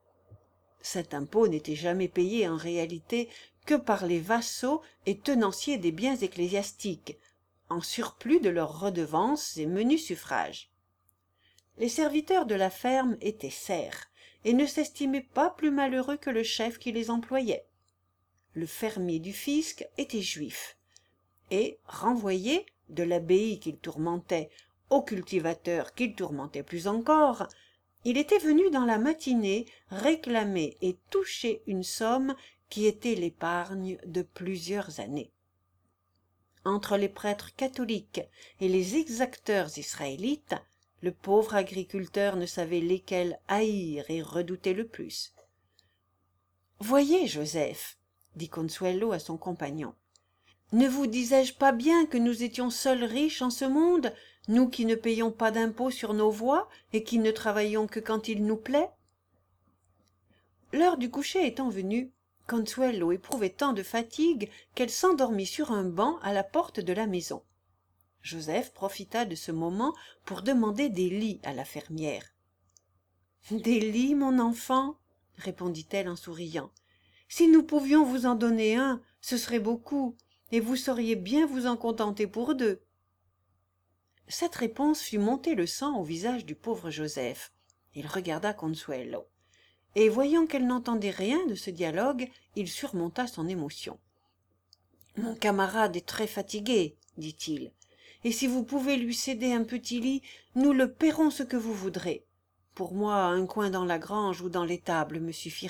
Cet impôt n'était jamais payé en réalité que par les vassaux et tenanciers des biens ecclésiastiques, en surplus de leurs redevances et menus suffrages. Les serviteurs de la ferme étaient serfs et ne s'estimaient pas plus malheureux que le chef qui les employait. Le fermier du fisc était juif, et, renvoyé de l'abbaye qu'il tourmentait au cultivateur qu'il tourmentait plus encore, il était venu dans la matinée réclamer et toucher une somme qui était l'épargne de plusieurs années. Entre les prêtres catholiques et les exacteurs israélites, le pauvre agriculteur ne savait lesquels haïr et redouter le plus. « Voyez, Joseph, dit Consuelo à son compagnon, ne vous disais-je pas bien que nous étions seuls riches en ce monde, nous qui ne payons pas d'impôts sur nos voies et qui ne travaillons que quand il nous plaît ?» L'heure du coucher étant venue, Consuelo éprouvait tant de fatigue qu'elle s'endormit sur un banc à la porte de la maison. Joseph profita de ce moment pour demander des lits à la fermière. « Des lits, mon enfant ?» répondit-elle en souriant. « Si nous pouvions vous en donner un, ce serait beaucoup, et vous sauriez bien vous en contenter pour deux. » Cette réponse fit monter le sang au visage du pauvre Joseph. Il regarda Consuelo, et voyant qu'elle n'entendait rien de ce dialogue, il surmonta son émotion. « Mon camarade est très fatigué, dit-il, et si vous pouvez lui céder un petit lit, nous le paierons ce que vous voudrez. Pour moi, un coin dans la grange ou dans l'étable me suffira. »«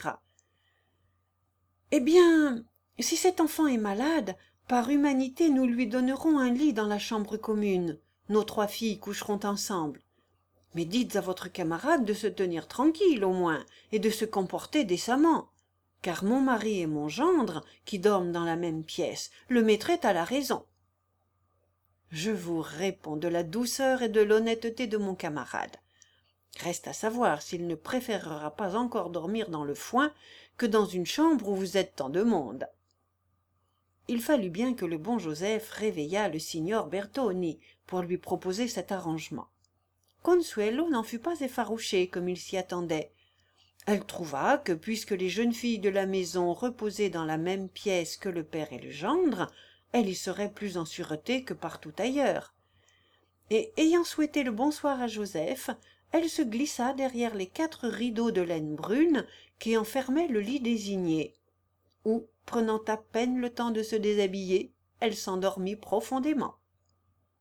Eh bien, si cet enfant est malade, par humanité nous lui donnerons un lit dans la chambre commune. Nos 3 filles coucheront ensemble. Mais dites à votre camarade de se tenir tranquille au moins, et de se comporter décemment, car mon mari et mon gendre, qui dorment dans la même pièce, le mettraient à la raison. » Je vous réponds de la douceur et de l'honnêteté de mon camarade. Reste à savoir s'il ne préférera pas encore dormir dans le foin que dans une chambre où vous êtes tant de monde. Il fallut bien que le bon Joseph réveillât le signor Bertoni pour lui proposer cet arrangement. Consuelo n'en fut pas effarouchée comme il s'y attendait. Elle trouva que, puisque les jeunes filles de la maison reposaient dans la même pièce que le père et le gendre, elle y serait plus en sûreté que partout ailleurs. Et, ayant souhaité le bonsoir à Joseph, elle se glissa derrière les 4 rideaux de laine brune qui enfermaient le lit désigné, où, prenant à peine le temps de se déshabiller, elle s'endormit profondément.